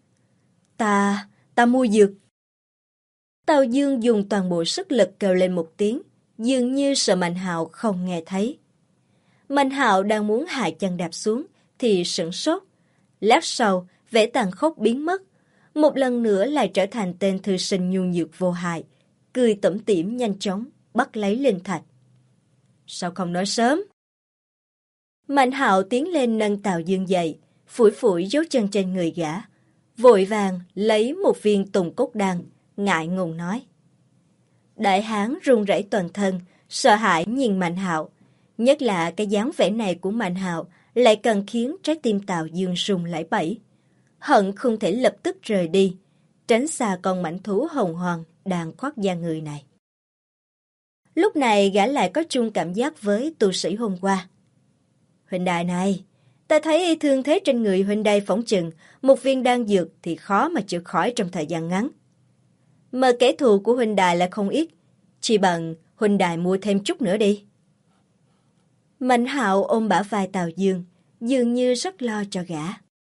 Ta mua dược. Tào Dương dùng toàn bộ sức lực kêu lên một tiếng, dường như sợ Mạnh Hạo không nghe thấy. Mạnh Hạo đang muốn hạ chân đạp xuống, thì sửng sốt. Lát sau, vẻ tàn khốc biến mất, một lần nữa lại trở thành tên thư sinh nhu nhược vô hại, cười tủm tỉm nhanh chóng, bắt lấy linh thạch. Sao không nói sớm? Mạnh Hạo tiến lên nâng Tào Dương dậy, phủi phủi dấu chân trên người gã, vội vàng lấy một viên tùng cốt đan, ngại ngùng nói. Đại hán run rẩy toàn thân, sợ hãi nhìn Mạnh Hạo, nhất là cái dáng vẻ này của Mạnh Hạo lại càng khiến trái tim Tào Dương rung lẩy bẩy, hận không thể lập tức rời đi, tránh xa con mãnh thú hồng hoàng đang khoác da người này. Lúc này gã lại có chung cảm giác với tu sĩ hôm qua. Huynh đài này, ta thấy thương thế trên người huynh đài phỏng chừng, một viên đan dược thì khó mà chữa khỏi trong thời gian ngắn. Mà kẻ thù của huynh đài là không ít, chỉ bằng huynh đài mua thêm chút nữa đi. Mạnh Hạo ôm bả vai Tào Dương, dường như rất lo cho gã.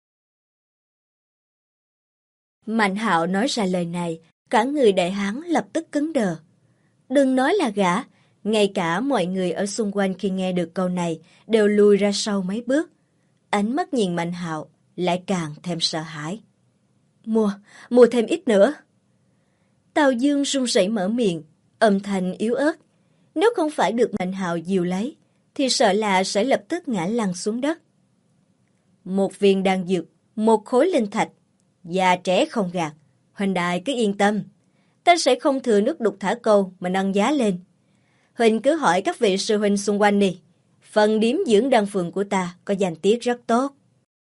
Mạnh Hạo nói ra lời này, cả người đại hán lập tức cứng đờ. Đừng nói là gã, ngay cả mọi người ở xung quanh khi nghe được câu này đều lùi ra sau mấy bước. Ánh mắt nhìn Mạnh Hạo lại càng thêm sợ hãi. Mua thêm ít nữa. Tào Dương run rẩy mở miệng, âm thanh yếu ớt. Nếu không phải được Mạnh Hạo dìu lấy, thì sợ là sẽ lập tức ngã lăn xuống đất. Một viên đan dược, một khối linh thạch, già trẻ không gạt, huynh đài cứ yên tâm. Ta sẽ không thừa nước đục thả câu mà nâng giá lên. Huynh cứ hỏi các vị sư huynh xung quanh đi. Phần điếm dưỡng đan phường của ta có danh tiếng rất tốt.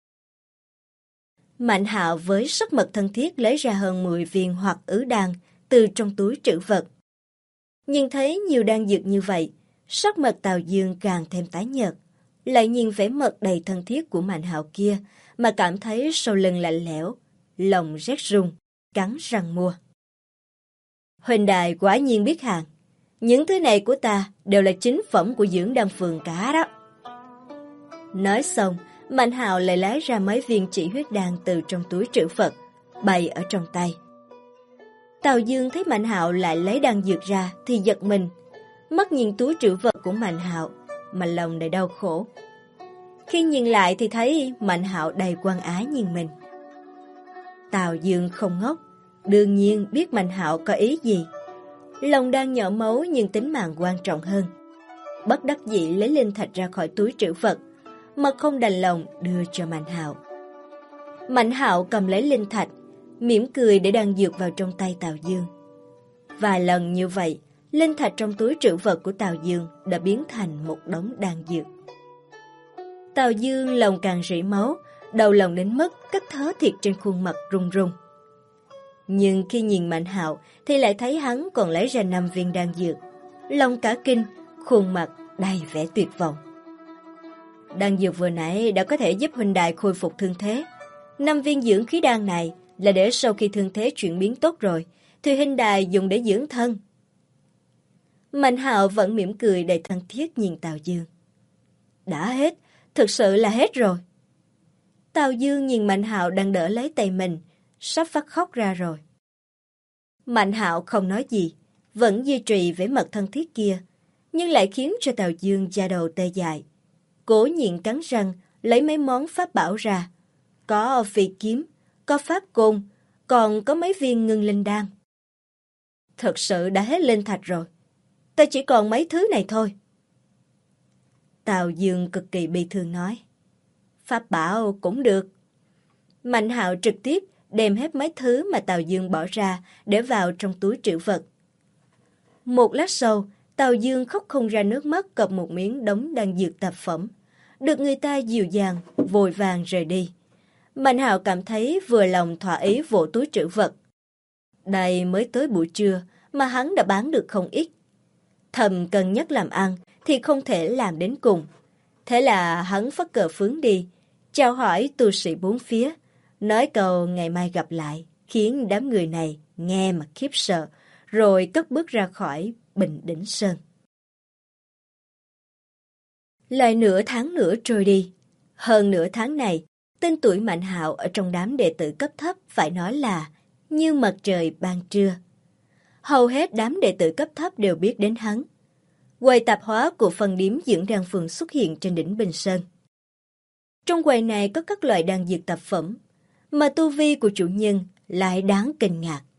Mạnh Hạo với sắc mặt thân thiết lấy ra hơn 10 viên hoặc ứ đan từ trong túi trữ vật. Nhìn thấy nhiều đan dược như vậy, sắc mặt Tào Dương càng thêm tái nhợt. Lại nhìn vẻ mặt đầy thân thiết của Mạnh Hạo kia mà cảm thấy sau lưng lạnh lẽo, lòng rét run, cắn răng mua. Huynh đài quả nhiên biết hàng. Những thứ này của ta đều là chính phẩm của dưỡng đan phường cả đó. Nói xong, Mạnh Hạo lại lấy ra mấy viên chỉ huyết đan từ trong túi trữ vật, bày ở trong tay. Tào Dương thấy Mạnh Hạo lại lấy đan dược ra thì giật mình, mắt nhìn túi trữ vật của Mạnh Hạo mà lòng đầy đau khổ. Khi nhìn lại thì thấy Mạnh Hạo đầy quan ái nhìn mình. Tào Dương không ngốc, đương nhiên biết Mạnh Hạo có ý gì. Lòng đang nhỏ máu nhưng tính mạng quan trọng hơn. Bất đắc dĩ lấy linh thạch ra khỏi túi trữ vật, mà không đành lòng đưa cho Mạnh Hạo. Mạnh Hạo cầm lấy linh thạch, mỉm cười để đan dược vào trong tay Tào Dương. Vài lần như vậy, linh thạch trong túi trữ vật của Tào Dương đã biến thành một đống đan dược. Tào Dương lòng càng rỉ máu, đau lòng đến mức các thớ thịt trên khuôn mặt run run. Nhưng khi nhìn Mạnh Hạo thì lại thấy hắn còn lấy ra 5 viên đan dược. Lòng cả kinh, khuôn mặt đầy vẻ tuyệt vọng. Đan dược vừa nãy đã có thể giúp huynh đài khôi phục thương thế. 5 viên dưỡng khí đan này là để sau khi thương thế chuyển biến tốt rồi thì huynh đài dùng để dưỡng thân. Mạnh Hạo vẫn mỉm cười đầy thân thiết nhìn Tào Dương. Đã hết, thực sự là hết rồi. Tào Dương nhìn Mạnh Hạo đang đỡ lấy tay mình, sắp phát khóc ra rồi. Mạnh Hạo không nói gì, vẫn duy trì vẻ mặt thân thiết kia, nhưng lại khiến cho Tào Dương da đầu tê dại. Cố nhịn cắn răng, lấy mấy món pháp bảo ra. Có phi kiếm, có pháp côn, còn có mấy viên ngưng linh đan. Thật sự đã hết linh thạch rồi. Ta chỉ còn mấy thứ này thôi. Tào Dương cực kỳ bi thương nói. Pháp bảo cũng được. Mạnh Hạo trực tiếp đem hết mấy thứ mà Tào Dương bỏ ra để vào trong túi trữ vật. Một lát sau, Tào Dương khóc không ra nước mắt cọp một miếng đống đan dược tạp phẩm. Được người ta dịu dàng, vội vàng rời đi. Mạnh Hạo cảm thấy vừa lòng thỏa ý vỗ túi trữ vật. Đây mới tới buổi trưa mà hắn đã bán được không ít. Thầm cân nhắc làm ăn thì không thể làm đến cùng. Thế là hắn phất cờ phướng đi, chào hỏi tu sĩ bốn phía, nói câu ngày mai gặp lại, khiến đám người này nghe mà khiếp sợ, rồi cất bước ra khỏi Bình Đỉnh Sơn. Lại nửa tháng nữa trôi đi. Hơn nửa tháng này, tên tuổi Mạnh Hạo ở trong đám đệ tử cấp thấp phải nói là như mặt trời ban trưa. Hầu hết đám đệ tử cấp thấp đều biết đến hắn. Quầy tạp hóa của phần điếm dưỡng đan phường xuất hiện trên đỉnh Bình Sơn. Trong quầy này có các loại đan dược tạp phẩm, mà tu vi của chủ nhân lại đáng kinh ngạc.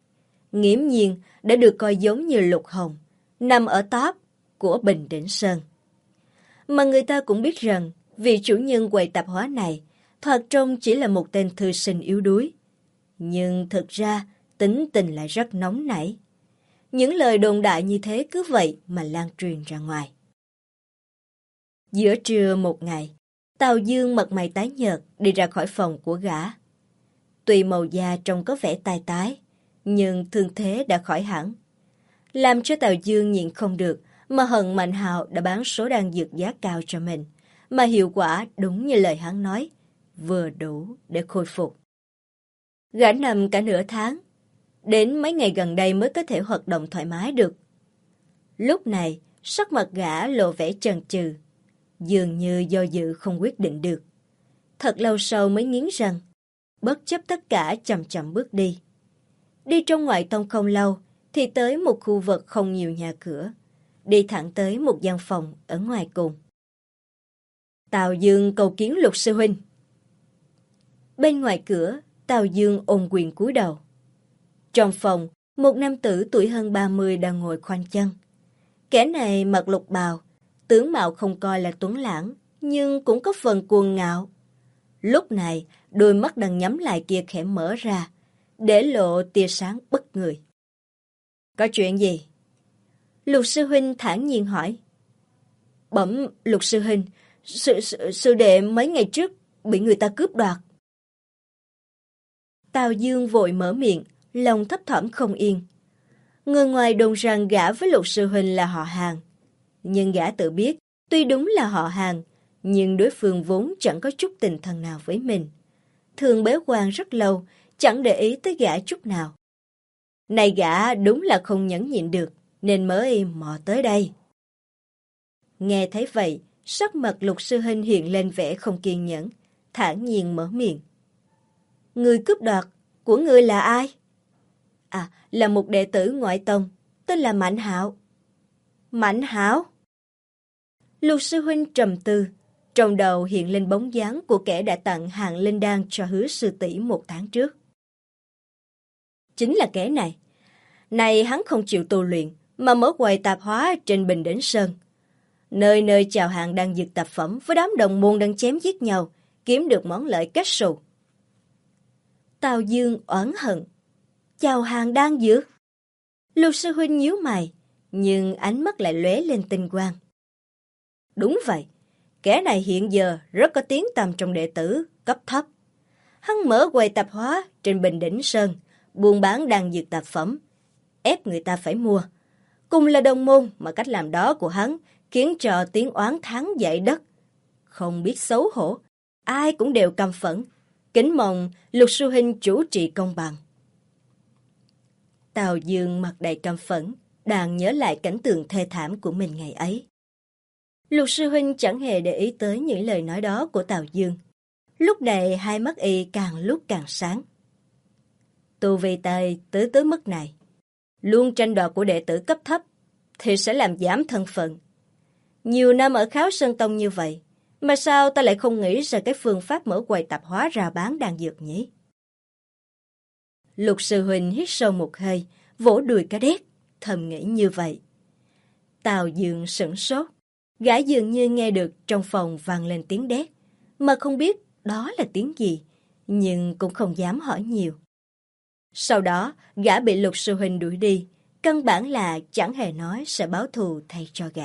nghiễm nhiên đã được coi giống như lục hồng, nằm ở top của Bình Đỉnh Sơn. Mà người ta cũng biết rằng vị chủ nhân quầy tạp hóa này thoạt trông chỉ là một tên thư sinh yếu đuối. Nhưng thực ra tính tình lại rất nóng nảy. Những lời đồn đại như thế cứ vậy mà lan truyền ra ngoài. Giữa trưa một ngày, Tào Dương mặt mày tái nhợt đi ra khỏi phòng của gã. Tuy màu da trông có vẻ tai tái, nhưng thương thế đã khỏi hẳn. Làm cho Tào Dương nhịn không được mà hận Mạnh Hạo đã bán số đan dược giá cao cho mình, mà hiệu quả đúng như lời hắn nói, vừa đủ để khôi phục. Gã nằm cả nửa tháng, đến mấy ngày gần đây mới có thể hoạt động thoải mái được. Lúc này, sắc mặt gã lộ vẻ chần chừ, dường như do dự không quyết định được. Thật lâu sau mới nghiến răng, bất chấp tất cả chậm chậm bước đi. Đi trong ngoại tông không lâu, thì tới một khu vực không nhiều nhà cửa, đi thẳng tới một gian phòng ở ngoài cùng. Tào Dương cầu kiến Lục sư huynh. Bên ngoài cửa, Tào Dương ôm quyền cúi đầu. Trong phòng, một nam tử tuổi hơn 30 đang ngồi khoanh chân. Kẻ này mặc lục bào, tướng mạo không coi là tuấn lãng, nhưng cũng có phần cuồng ngạo. Lúc này, đôi mắt đang nhắm lại kia khẽ mở ra, để lộ tia sáng bất người. Có chuyện gì? Lục sư huynh thản nhiên hỏi. Bẩm Lục sư huynh, sư đệ mấy ngày trước bị người ta cướp đoạt. Tào Dương vội mở miệng, lòng thấp thỏm không yên. Người ngoài đồn rằng gã với Lục sư huynh là họ hàng. Nhưng gã tự biết, tuy đúng là họ hàng, nhưng đối phương vốn chẳng có chút tình thân nào với mình. Thường bế quan rất lâu, chẳng để ý tới gã chút nào. Này gã đúng là không nhẫn nhịn được, nên mới mò tới đây. Nghe thấy vậy, sắc mặt Lục sư huynh hiện lên vẻ không kiên nhẫn, thản nhiên mở miệng. Người cướp đoạt của ngươi là ai? À, là một đệ tử ngoại tông, tên là Mạnh Hạo. Mạnh Hạo? Lục sư huynh trầm tư, trong đầu hiện lên bóng dáng của kẻ đã tặng hạng linh đan cho Hứa sư tỷ 1 tháng trước. Chính là kẻ này. Này hắn không chịu tu luyện, mà mở quầy tạp hóa trên Bình Đỉnh Sơn. Nơi nơi chào hàng đan dược tạp phẩm với đám đồng môn đang chém giết nhau, kiếm được món lợi kết xù. Tào Dương oán hận. Chào hàng đan dược? Lục sư huynh nhíu mày, nhưng ánh mắt lại lóe lên tinh quang. Đúng vậy, kẻ này hiện giờ rất có tiếng tăm trong đệ tử cấp thấp. Hắn mở quầy tạp hóa trên Bình Đỉnh Sơn, buôn bán đan dược tạp phẩm, ép người ta phải mua. Cùng là đồng môn mà cách làm đó của hắn khiến cho tiếng oán thán dậy đất. Không biết xấu hổ, ai cũng đều căm phẫn. Kính mong Lục sư huynh chủ trì công bằng. Tào Dương mặt đầy căm phẫn, đang nhớ lại cảnh tượng thê thảm của mình ngày ấy. Lục sư huynh chẳng hề để ý tới những lời nói đó của Tào Dương. Lúc này hai mắt y càng lúc càng sáng. Tu vi Tây tới mức này, luôn tranh đoạt của đệ tử cấp thấp, thì sẽ làm giảm thân phận. Nhiều năm ở Kháo Sơn Tông như vậy, mà sao ta lại không nghĩ ra cái phương pháp mở quầy tạp hóa ra bán đan dược nhỉ? Lục sư huynh hít sâu một hơi, vỗ đùi cá đét, thầm nghĩ như vậy. Tào Dương sửng sốt, gã dường như nghe được trong phòng vang lên tiếng đét, mà không biết đó là tiếng gì, nhưng cũng không dám hỏi nhiều. Sau đó, gã bị Lục sư huynh đuổi đi, căn bản là chẳng hề nói sẽ báo thù thay cho gã.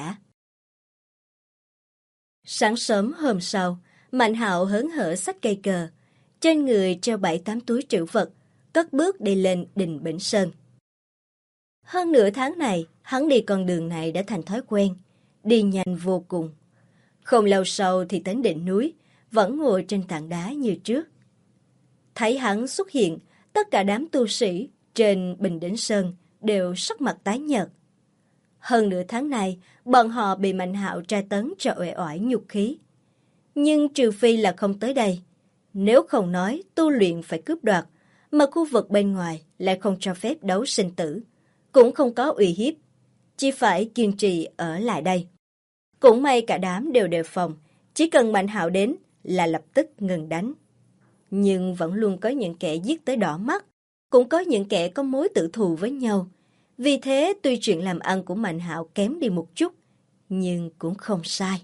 Sáng sớm hôm sau, Mạnh Hạo hớn hở xách cây cờ, trên người treo 7-8 túi trữ vật, cất bước đi lên đỉnh Bỉnh Sơn. Hơn nửa tháng này, hắn đi con đường này đã thành thói quen, đi nhanh vô cùng. Không lâu sau thì đến đỉnh núi, vẫn ngồi trên tảng đá như trước. Thấy hắn xuất hiện, tất cả đám tu sĩ trên Bình Đỉnh Sơn đều sắc mặt tái nhợt. Hơn nửa tháng này, bọn họ bị Mạnh Hạo tra tấn cho uể oải nhục khí. Nhưng trừ phi là không tới đây. Nếu không nói tu luyện phải cướp đoạt, mà khu vực bên ngoài lại không cho phép đấu sinh tử, cũng không có uy hiếp, chỉ phải kiên trì ở lại đây. Cũng may cả đám đều đề phòng, chỉ cần Mạnh Hạo đến là lập tức ngừng đánh. Nhưng vẫn luôn có những kẻ giết tới đỏ mắt, cũng có những kẻ có mối tử thù với nhau. Vì thế tuy chuyện làm ăn của Mạnh Hạo kém đi một chút, nhưng cũng không sai.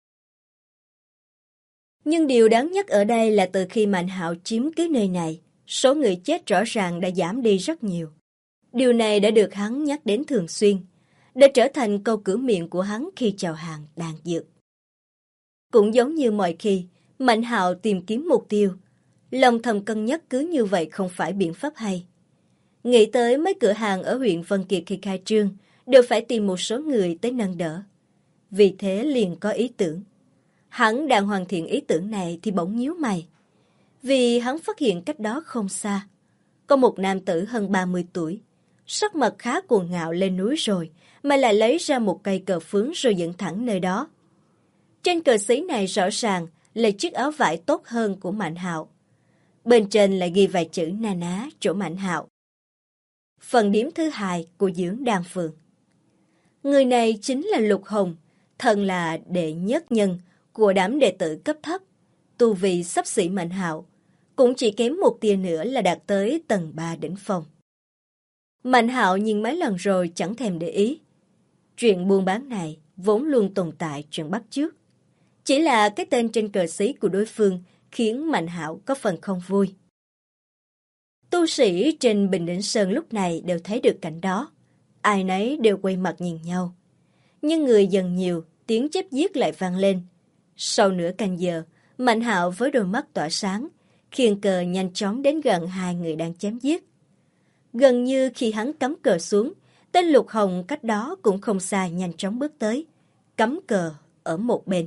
Nhưng điều đáng nhất ở đây là từ khi Mạnh Hạo chiếm cứ nơi này, số người chết rõ ràng đã giảm đi rất nhiều. Điều này đã được hắn nhắc đến thường xuyên, đã trở thành câu cửa miệng của hắn khi chào hàng đan dược. Cũng giống như mọi khi, Mạnh Hạo tìm kiếm mục tiêu, lòng thầm cân nhắc cứ như vậy không phải biện pháp hay. Nghĩ tới mấy cửa hàng ở huyện Vân Kiệt khi khai trương, đều phải tìm một số người tới nâng đỡ. Vì thế liền có ý tưởng. Hắn đang hoàn thiện ý tưởng này thì bỗng nhíu mày. Vì hắn phát hiện cách đó không xa, có một nam tử hơn 30 tuổi, sắc mặt khá cuồng ngạo lên núi rồi, mà lại lấy ra một cây cờ phướng rồi dựng thẳng nơi đó. Trên cờ xí này rõ ràng là chiếc áo vải tốt hơn của Mạnh Hạo. Bên trên lại ghi vài chữ na ná chỗ Mạnh Hạo. Phần điểm thứ hai của Dưỡng Đan Phường. Người này chính là Lục Hồng, thân là đệ nhất nhân của đám đệ tử cấp thấp, tu vi xấp xỉ Mạnh Hạo, cũng chỉ kém một tia nữa là đạt tới tầng 3 đỉnh phong. Mạnh Hạo nhìn mấy lần rồi chẳng thèm để ý. Chuyện buôn bán này vốn luôn tồn tại chuyện bắt chước. Chỉ là cái tên trên cờ xí của đối phương khiến Mạnh Hạo có phần không vui. Tu sĩ trên Bình Định Sơn lúc này đều thấy được cảnh đó. Ai nấy đều quay mặt nhìn nhau. Nhưng người dần nhiều, tiếng chém giết lại vang lên. Sau nửa canh giờ, Mạnh Hạo với đôi mắt tỏa sáng, khiêng cờ nhanh chóng đến gần hai người đang chém giết. Gần như khi hắn cắm cờ xuống, tên Lục Hồng cách đó cũng không xa nhanh chóng bước tới, cắm cờ ở một bên.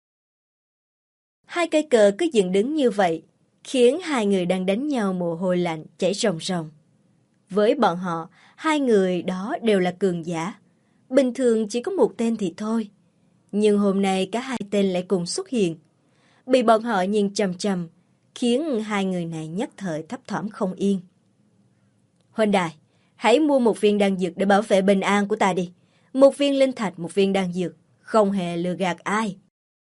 Hai cây cờ cứ dựng đứng như vậy, khiến hai người đang đánh nhau mồ hôi lạnh chảy ròng ròng. Với bọn họ, hai người đó đều là cường giả. Bình thường chỉ có một tên thì thôi. Nhưng hôm nay cả hai tên lại cùng xuất hiện. Bị bọn họ nhìn chằm chằm, khiến hai người này nhất thời thấp thỏm không yên. Huynh đài, hãy mua một viên đan dược để bảo vệ bình an của ta đi. Một viên linh thạch, một viên đan dược, không hề lừa gạt ai.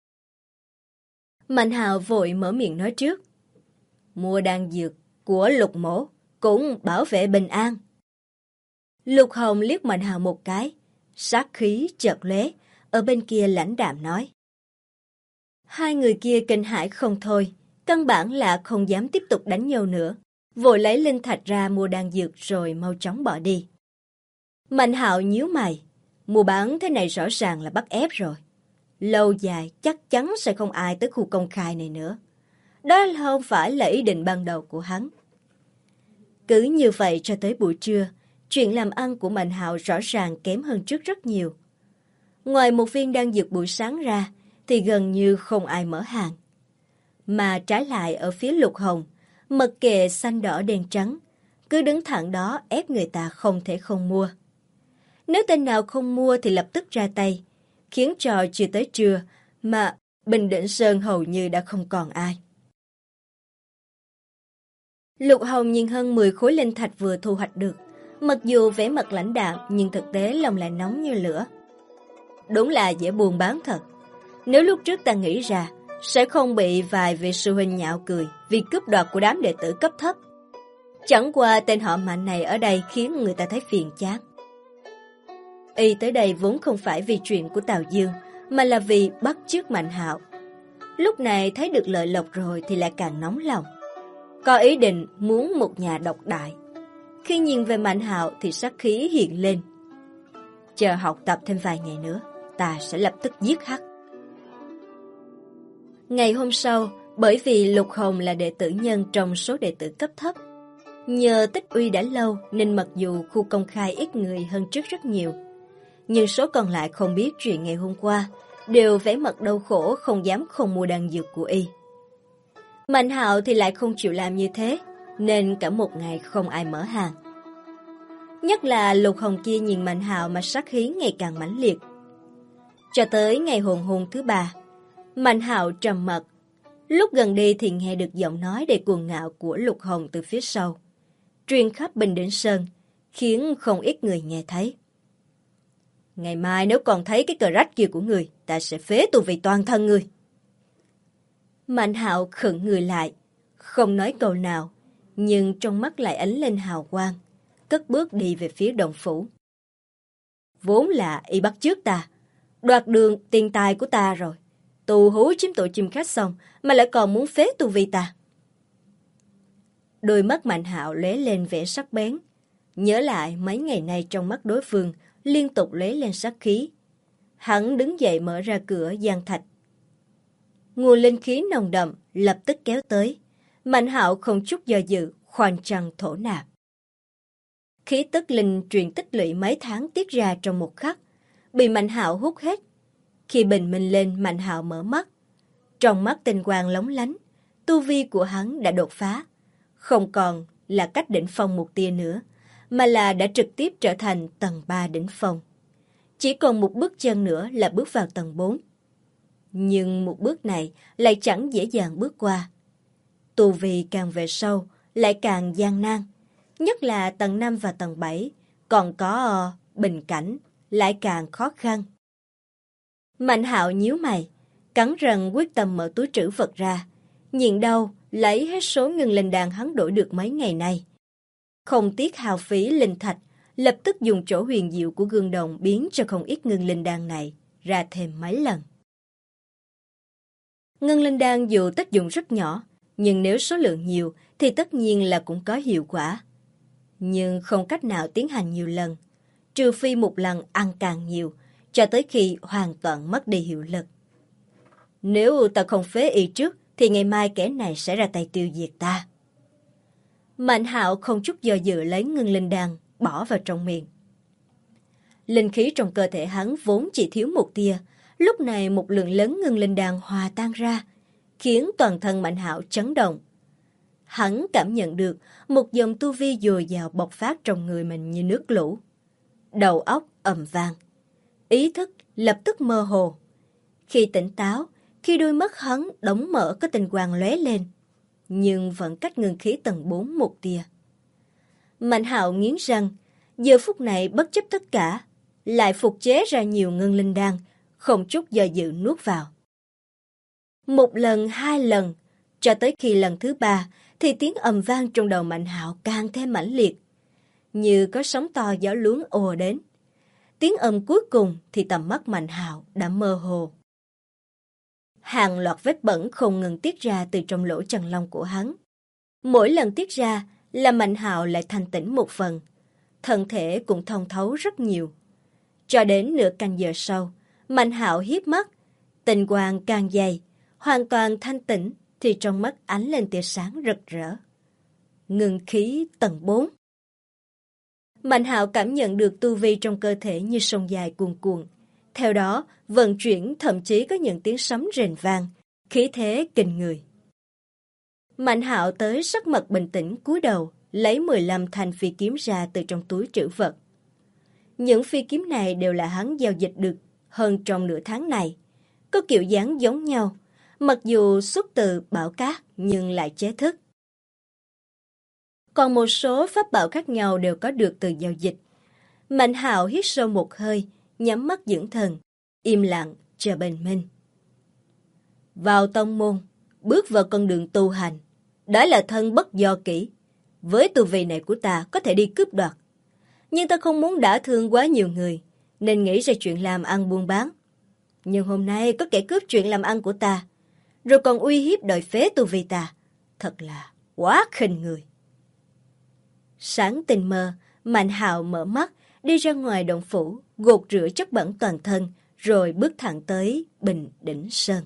Mạnh Hạo vội mở miệng nói trước. Mua đan dược của Lục mỗ cũng bảo vệ bình an. Lục Hồng liếc Mạnh Hạo một cái, sát khí chợt lóe, ở bên kia lãnh đạm nói. Hai người kia kinh hãi không thôi, căn bản là không dám tiếp tục đánh nhau nữa, vội lấy linh thạch ra mua đan dược rồi mau chóng bỏ đi. Mạnh Hạo nhíu mày, mua bán thế này rõ ràng là bắt ép rồi. Lâu dài chắc chắn sẽ không ai tới khu công khai này nữa. Đó không phải là ý định ban đầu của hắn. Cứ như vậy cho tới buổi trưa, chuyện làm ăn của Mạnh Hạo rõ ràng kém hơn trước rất nhiều. Ngoài một viên đan dược buổi sáng ra, thì gần như không ai mở hàng. Mà trái lại ở phía Lục Hồng, mật kệ xanh đỏ đen trắng, cứ đứng thẳng đó ép người ta không thể không mua. Nếu tên nào không mua thì lập tức ra tay, khiến cho chưa tới trưa mà Bình Định Sơn hầu như đã không còn ai. Lục Hồng nhìn hơn 10 khối linh thạch vừa thu hoạch được, mặc dù vẻ mặt lãnh đạm nhưng thực tế lòng lại nóng như lửa. Đúng là dễ buôn bán thật. Nếu lúc trước ta nghĩ ra, sẽ không bị vài vị sư huynh nhạo cười vì cướp đoạt của đám đệ tử cấp thấp. Chẳng qua tên họ Mạnh này ở đây khiến người ta thấy phiền chán. Y tới đây vốn không phải vì chuyện của Tào Dương, mà là vì bắt chước Mạnh Hạo. Lúc này thấy được lợi lộc rồi thì lại càng nóng lòng, có ý định muốn một nhà độc đại. Khi nhìn về Mạnh Hạo thì sát khí hiện lên. Chờ học tập thêm vài ngày nữa, ta sẽ lập tức giết hắn. Ngày hôm sau, bởi vì Lục Hồng là đệ tử nhân trong số đệ tử cấp thấp, nhờ tích uy đã lâu nên mặc dù khu công khai ít người hơn trước rất nhiều, nhưng số còn lại không biết chuyện ngày hôm qua, đều vẻ mặt đau khổ không dám không mua đan dược của y. Mạnh Hạo thì lại không chịu làm như thế, nên cả một ngày không ai mở hàng. Nhất là Lục Hồng kia nhìn Mạnh Hạo mà sát khí ngày càng mãnh liệt. Cho tới ngày hồn hôn thứ 3, Mạnh Hạo trầm mặc. Lúc gần đi thì nghe được giọng nói đầy cuồng ngạo của Lục Hồng từ phía sau, truyền khắp Bình Định Sơn, khiến không ít người nghe thấy. Ngày mai nếu còn thấy cái cờ rách kia của người, ta sẽ phế tu vi toàn thân người. Mạnh Hạo khựng người lại, không nói câu nào, nhưng trong mắt lại ánh lên hào quang, cất bước đi về phía động phủ. Vốn là y bắt chước ta, đoạt đường tiền tài của ta rồi. Tù hú chiếm tội chim khách xong mà lại còn muốn phế tu vi ta. Đôi mắt Mạnh Hạo lóe lên vẻ sắc bén. Nhớ lại mấy ngày nay trong mắt đối phương liên tục lóe lên sát khí. Hắn đứng dậy mở ra cửa gian thạch. Nguồn linh khí nồng đậm lập tức kéo tới. Mạnh Hạo không chút do dự, khoanh chân thổ nạp. Khí tức linh truyền tích lũy mấy tháng tiết ra trong một khắc, bị Mạnh Hạo hút hết. Khi bình minh lên, Mạnh Hạo mở mắt. Trong mắt tinh quang lóng lánh, tu vi của hắn đã đột phá. Không còn là cách đỉnh phong một tia nữa, mà là đã trực tiếp trở thành tầng 3 đỉnh phong. Chỉ còn một bước chân nữa là bước vào tầng 4. Nhưng một bước này lại chẳng dễ dàng bước qua. Tu vi càng về sâu, lại càng gian nan. Nhất là tầng 5 và tầng 7, còn có bình cảnh, lại càng khó khăn. Mạnh Hạo nhíu mày, cắn răng quyết tâm mở túi trữ vật ra, nhìn đâu lấy hết số ngân linh đan hắn đổi được mấy ngày nay. Không tiếc hao phí linh thạch, lập tức dùng chỗ huyền diệu của gương đồng biến cho không ít ngân linh đan này ra thêm mấy lần. Ngân linh đan dù tác dụng rất nhỏ, nhưng nếu số lượng nhiều thì tất nhiên là cũng có hiệu quả. Nhưng không cách nào tiến hành nhiều lần, trừ phi một lần ăn càng nhiều, cho tới khi hoàn toàn mất đi hiệu lực. Nếu ta không phế y trước, thì ngày mai kẻ này sẽ ra tay tiêu diệt ta. Mạnh Hạo không chút do dự lấy ngân linh đan, bỏ vào trong miệng. Linh khí trong cơ thể hắn vốn chỉ thiếu một tia, lúc này một lượng lớn ngân linh đan hòa tan ra, khiến toàn thân Mạnh Hạo chấn động. Hắn cảm nhận được một dòng tu vi dồi dào bộc phát trong người mình như nước lũ. Đầu óc ầm vang, ý thức lập tức mơ hồ. Khi tỉnh táo, khi đôi mắt hắn đóng mở có tinh quang lóe lên, nhưng vẫn cách ngân khí tầng 4 một tia. Mạnh Hạo nghiến răng, giờ phút này bất chấp tất cả, lại phục chế ra nhiều ngân linh đan, không chút do dự nuốt vào. Một lần, hai lần, cho tới khi lần thứ 3, thì tiếng ầm vang trong đầu Mạnh Hạo càng thêm mãnh liệt, như có sóng to gió luống ùa đến. Tiếng ầm cuối cùng thì tầm mắt Mạnh Hạo đã mơ hồ. Hàng loạt vết bẩn không ngừng tiết ra từ trong lỗ chân lông của hắn. Mỗi lần tiết ra là Mạnh Hạo lại thanh tỉnh một phần, thân thể cũng thông thấu rất nhiều. Cho đến nửa canh giờ sau, Mạnh Hạo híp mắt, tinh quang càng dày, hoàn toàn thanh tỉnh thì trong mắt ánh lên tia sáng rực rỡ. Ngưng khí tầng 4. Mạnh Hạo cảm nhận được tu vi trong cơ thể như sông dài cuồn cuộn. Theo đó, vận chuyển thậm chí có những tiếng sấm rền vang, khí thế kinh người. Mạnh Hạo tới sắc mặt bình tĩnh cúi đầu, lấy 15 thanh phi kiếm ra từ trong túi trữ vật. Những phi kiếm này đều là hắn giao dịch được hơn trong nửa tháng này. Có kiểu dáng giống nhau, mặc dù xuất từ bảo cát nhưng lại chế thức. Còn một số pháp bảo khác nhau đều có được từ giao dịch. Mạnh Hạo hít sâu một hơi, nhắm mắt dưỡng thần, im lặng chờ bình minh. Vào tông môn, bước vào con đường tu hành, đó là thân bất do kỷ. Với tu vi này của ta có thể đi cướp đoạt, nhưng ta không muốn đả thương quá nhiều người, nên nghĩ ra chuyện làm ăn buôn bán. Nhưng hôm nay có kẻ cướp chuyện làm ăn của ta, rồi còn uy hiếp đòi phế tu vi ta, thật là quá khinh người. Sáng tình mơ, Mạnh Hạo mở mắt, đi ra ngoài động phủ, gột rửa chất bẩn toàn thân, rồi bước thẳng tới Bình Đỉnh Sơn.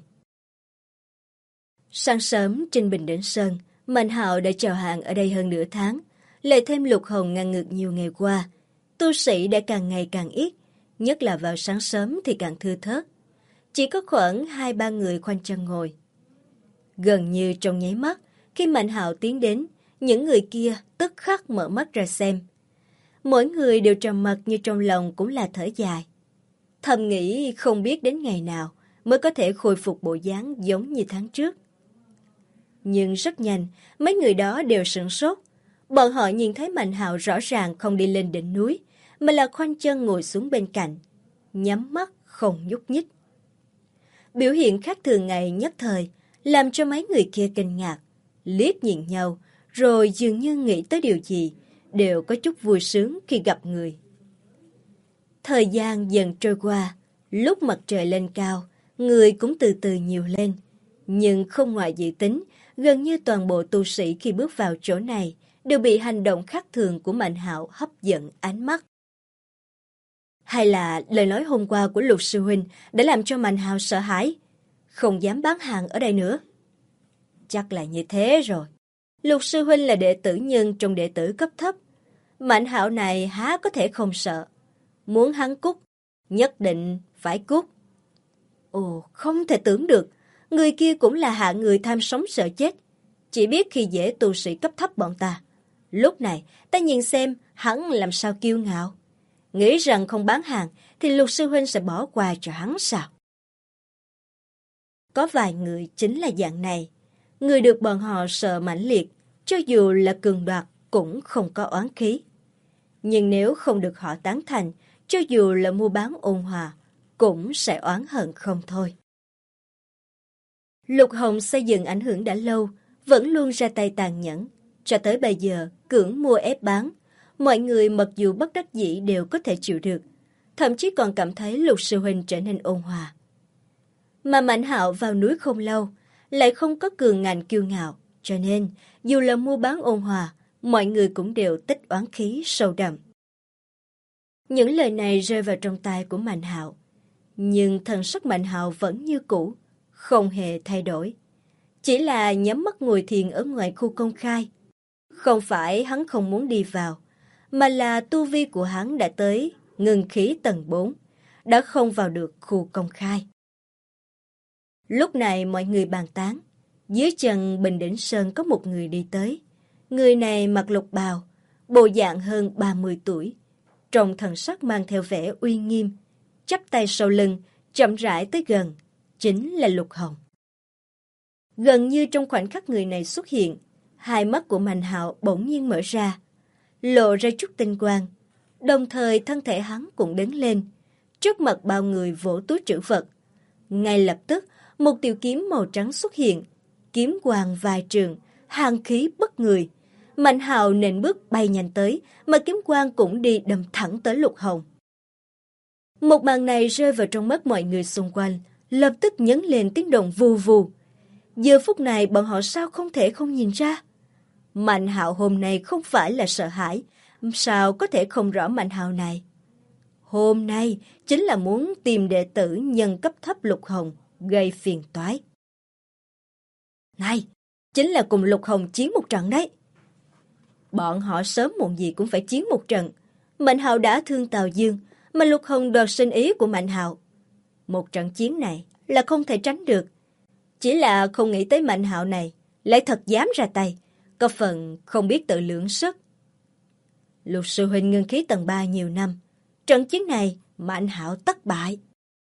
Sáng sớm trên Bình Đỉnh Sơn, Mạnh Hạo đã chào hàng ở đây hơn nửa tháng, lại thêm Lục Hồng ngang ngược nhiều ngày qua. Tu sĩ đã càng ngày càng ít, nhất là vào sáng sớm thì càng thưa thớt. Chỉ có khoảng 2-3 người khoanh chân ngồi. Gần như trong nháy mắt, khi Mạnh Hạo tiến đến, những người kia tức khắc mở mắt ra xem. Mỗi người đều trầm mặc, như trong lòng cũng là thở dài. Thầm nghĩ không biết đến ngày nào mới có thể khôi phục bộ dáng giống như tháng trước. Nhưng rất nhanh, mấy người đó đều sửng sốt. Bọn họ nhìn thấy Mạnh Hạo rõ ràng không đi lên đỉnh núi, mà là khoanh chân ngồi xuống bên cạnh, nhắm mắt không nhúc nhích. Biểu hiện khác thường ngày nhất thời làm cho mấy người kia kinh ngạc, liếc nhìn nhau, rồi dường như nghĩ tới điều gì, đều có chút vui sướng khi gặp người. Thời gian dần trôi qua, lúc mặt trời lên cao, người cũng từ từ nhiều lên. Nhưng không ngoài dự tính, gần như toàn bộ tu sĩ khi bước vào chỗ này đều bị hành động khác thường của Mạnh Hạo hấp dẫn ánh mắt. Hay là lời nói hôm qua của Lục sư huynh đã làm cho Mạnh Hạo sợ hãi, không dám bán hàng ở đây nữa? Chắc là như thế rồi. Lục sư huynh là đệ tử nhân trong đệ tử cấp thấp. Mạnh Hạo này há có thể không sợ. Muốn hắn cút, nhất định phải cút. Ồ, không thể tưởng được, người kia cũng là hạng người tham sống sợ chết, chỉ biết khi dễ tu sĩ cấp thấp bọn ta. Lúc này, ta nhìn xem hắn làm sao kiêu ngạo. Nghĩ rằng không bán hàng thì Lục sư huynh sẽ bỏ qua cho hắn sao? Có vài người chính là dạng này. Người được bọn họ sợ mãnh liệt, cho dù là cường đoạt cũng không có oán khí. Nhưng nếu không được họ tán thành, cho dù là mua bán ôn hòa, cũng sẽ oán hận không thôi. Lục Hồng xây dựng ảnh hưởng đã lâu, vẫn luôn ra tay tàn nhẫn. Cho tới bây giờ, cưỡng mua ép bán, mọi người mặc dù bất đắc dĩ đều có thể chịu được, thậm chí còn cảm thấy Lục sư huynh trở nên ôn hòa. Mà Mạnh Hạo vào núi không lâu, lại không có cường ngạnh kiêu ngạo, cho nên dù là mua bán ôn hòa, mọi người cũng đều tích oán khí sâu đậm. Những lời này rơi vào trong tai của Mạnh Hạo, nhưng thần sắc Mạnh Hạo vẫn như cũ, không hề thay đổi. Chỉ là nhắm mắt ngồi thiền ở ngoài khu công khai. Không phải hắn không muốn đi vào, mà là tu vi của hắn đã tới ngưng khí tầng 4, đã không vào được khu công khai. Lúc này mọi người bàn tán, dưới chân Bình Đỉnh Sơn có một người đi tới. Người này mặc lục bào, bộ dạng hơn 30 tuổi, trong thần sắc mang theo vẻ uy nghiêm, chắp tay sau lưng, chậm rãi tới gần, chính là Lục Hồng. Gần như trong khoảnh khắc người này xuất hiện, hai mắt của Mạnh Hạo bỗng nhiên mở ra, lộ ra chút tinh quang, đồng thời thân thể hắn cũng đứng lên, trước mặt bao người vỗ túi trữ vật. Ngay lập tức, một tiểu kiếm màu trắng xuất hiện, kiếm quang vài trường, hàn khí bất người. Mạnh Hạo nện bước bay nhanh tới, mà kiếm quang cũng đi đâm thẳng tới Lục Hồng. Một màn này rơi vào trong mắt mọi người xung quanh, lập tức nhấn lên tiếng động vù vù. Giờ phút này bọn họ sao không thể không nhìn ra? Mạnh Hạo hôm nay không phải là sợ hãi, sao có thể không rõ Mạnh Hạo này? Hôm nay chính là muốn tìm đệ tử nhân cấp thấp Lục Hồng, gây phiền toái. Này, chính là cùng Lục Hồng chiến một trận đấy. Bọn họ sớm muộn gì cũng phải chiến một trận. Mạnh Hạo đã thương Tào Dương, mà Lục Hồng đoạt sinh ý của Mạnh Hạo. Một trận chiến này là không thể tránh được. Chỉ là không nghĩ tới Mạnh Hạo này lại thật dám ra tay, có phần không biết tự lượng sức. Lục sư huynh ngưng khí tầng 3 nhiều năm, trận chiến này Mạnh Hạo tất bại.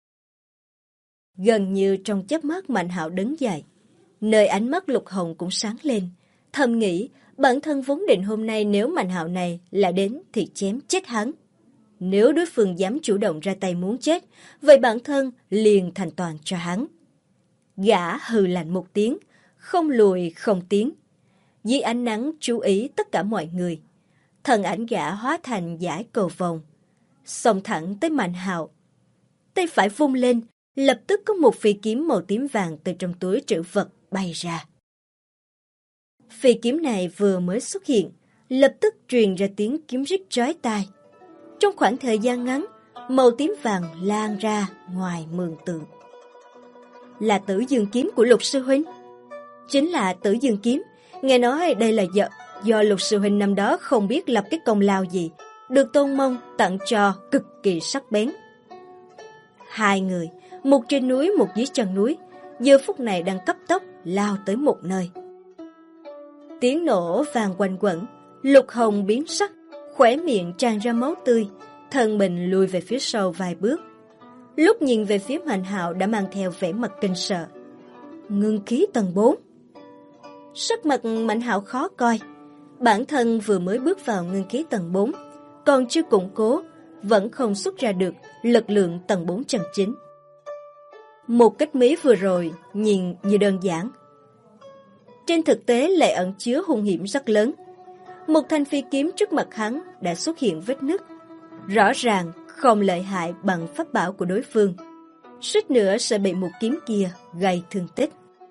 Gần như trong chớp mắt Mạnh Hạo đứng dậy, nơi ánh mắt Lục Hồng cũng sáng lên, thầm nghĩ bản thân vốn định hôm nay nếu Mạnh Hạo này là đến thì chém chết hắn. Nếu đối phương dám chủ động ra tay muốn chết, vậy bản thân liền thành toàn cho hắn. Gã hừ lạnh một tiếng, không lùi không tiến. Dưới ánh nắng chú ý tất cả mọi người, thân ảnh gã hóa thành dải cầu vồng, xông thẳng tới Mạnh Hạo. Tay phải vung lên, lập tức có một phi kiếm màu tím vàng từ trong túi trữ vật bay ra. Phi kiếm này vừa mới xuất hiện, lập tức truyền ra tiếng kiếm rít chói tai. Trong khoảng thời gian ngắn, màu tím vàng lan ra ngoài mường tượng. Là Tử Dương kiếm của Lục sư huynh. Chính là Tử Dương kiếm. Nghe nói đây là do Lục sư huynh năm đó không biết lập cái công lao gì, được Tôn Mông tặng cho cực kỳ sắc bén. Hai người, một trên núi một dưới chân núi, giờ phút này đang cấp tốc lao tới một nơi. Tiếng nổ vang quanh quẩn, Lục Hồng biến sắc, khóe miệng tràn ra máu tươi, thân mình lùi về phía sau vài bước. Lúc nhìn về phía Mạnh Hạo đã mang theo vẻ mặt kinh sợ. Ngưng khí tầng 4. Sắc mặt Mạnh Hạo khó coi. Bản thân vừa mới bước vào ngưng khí tầng 4, còn chưa củng cố, vẫn không xuất ra được lực lượng tầng 4 chân chính. Một cách mí vừa rồi nhìn như đơn giản. trên thực tế lại ẩn chứa hung hiểm rất lớn. Một thanh phi kiếm trước mặt hắn đã xuất hiện vết nứt, rõ ràng không lợi hại bằng pháp bảo của đối phương, suýt nữa sẽ bị một kiếm kia gây thương tích.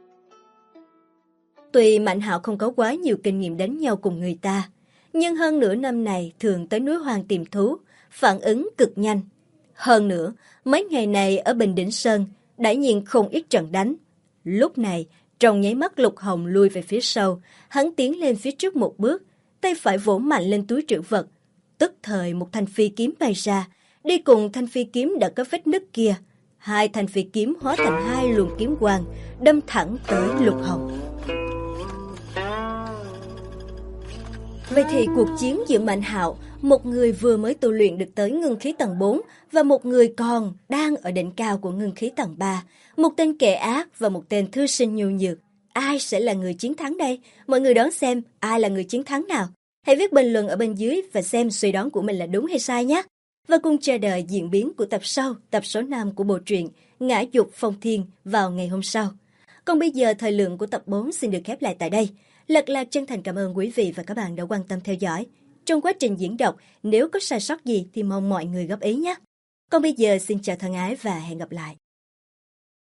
Tuy Mạnh Hạo không có quá nhiều kinh nghiệm đánh nhau cùng người ta, nhưng hơn nửa năm này thường tới núi hoang tìm thú, phản ứng cực nhanh. Hơn nữa, mấy ngày này ở Bình Đỉnh Sơn đã nhiên không ít trận đánh. Lúc này, trong nháy mắt Lục Hồng lui về phía sau, hắn tiến lên phía trước một bước, tay phải vỗ mạnh lên túi trữ vật. Tức thời một thanh phi kiếm bay ra, đi cùng thanh phi kiếm đã có vết nứt kia. Hai thanh phi kiếm hóa thành hai luồng kiếm quang, đâm thẳng tới Lục Hồng. Vậy thì cuộc chiến giữa Mạnh Hạo, một người vừa mới tu luyện được tới ngưng khí tầng 4 và một người còn đang ở đỉnh cao của ngưng khí tầng 3, một tên kẻ ác và một tên thư sinh nhu nhược. Ai sẽ là người chiến thắng đây? Mọi người đoán xem ai là người chiến thắng nào? Hãy viết bình luận ở bên dưới và xem suy đoán của mình là đúng hay sai nhé. Và cùng chờ đợi diễn biến của tập sau, tập số 5 của bộ truyện Ngã Dục Phong Thiên vào ngày hôm sau. Còn bây giờ thời lượng của tập 4 xin được khép lại tại đây. Lật Lạc chân thành cảm ơn quý vị và các bạn đã quan tâm theo dõi. Trong quá trình diễn đọc, nếu có sai sót gì thì mong mọi người góp ý nhé. Còn bây giờ xin chào thân ái và hẹn gặp lại.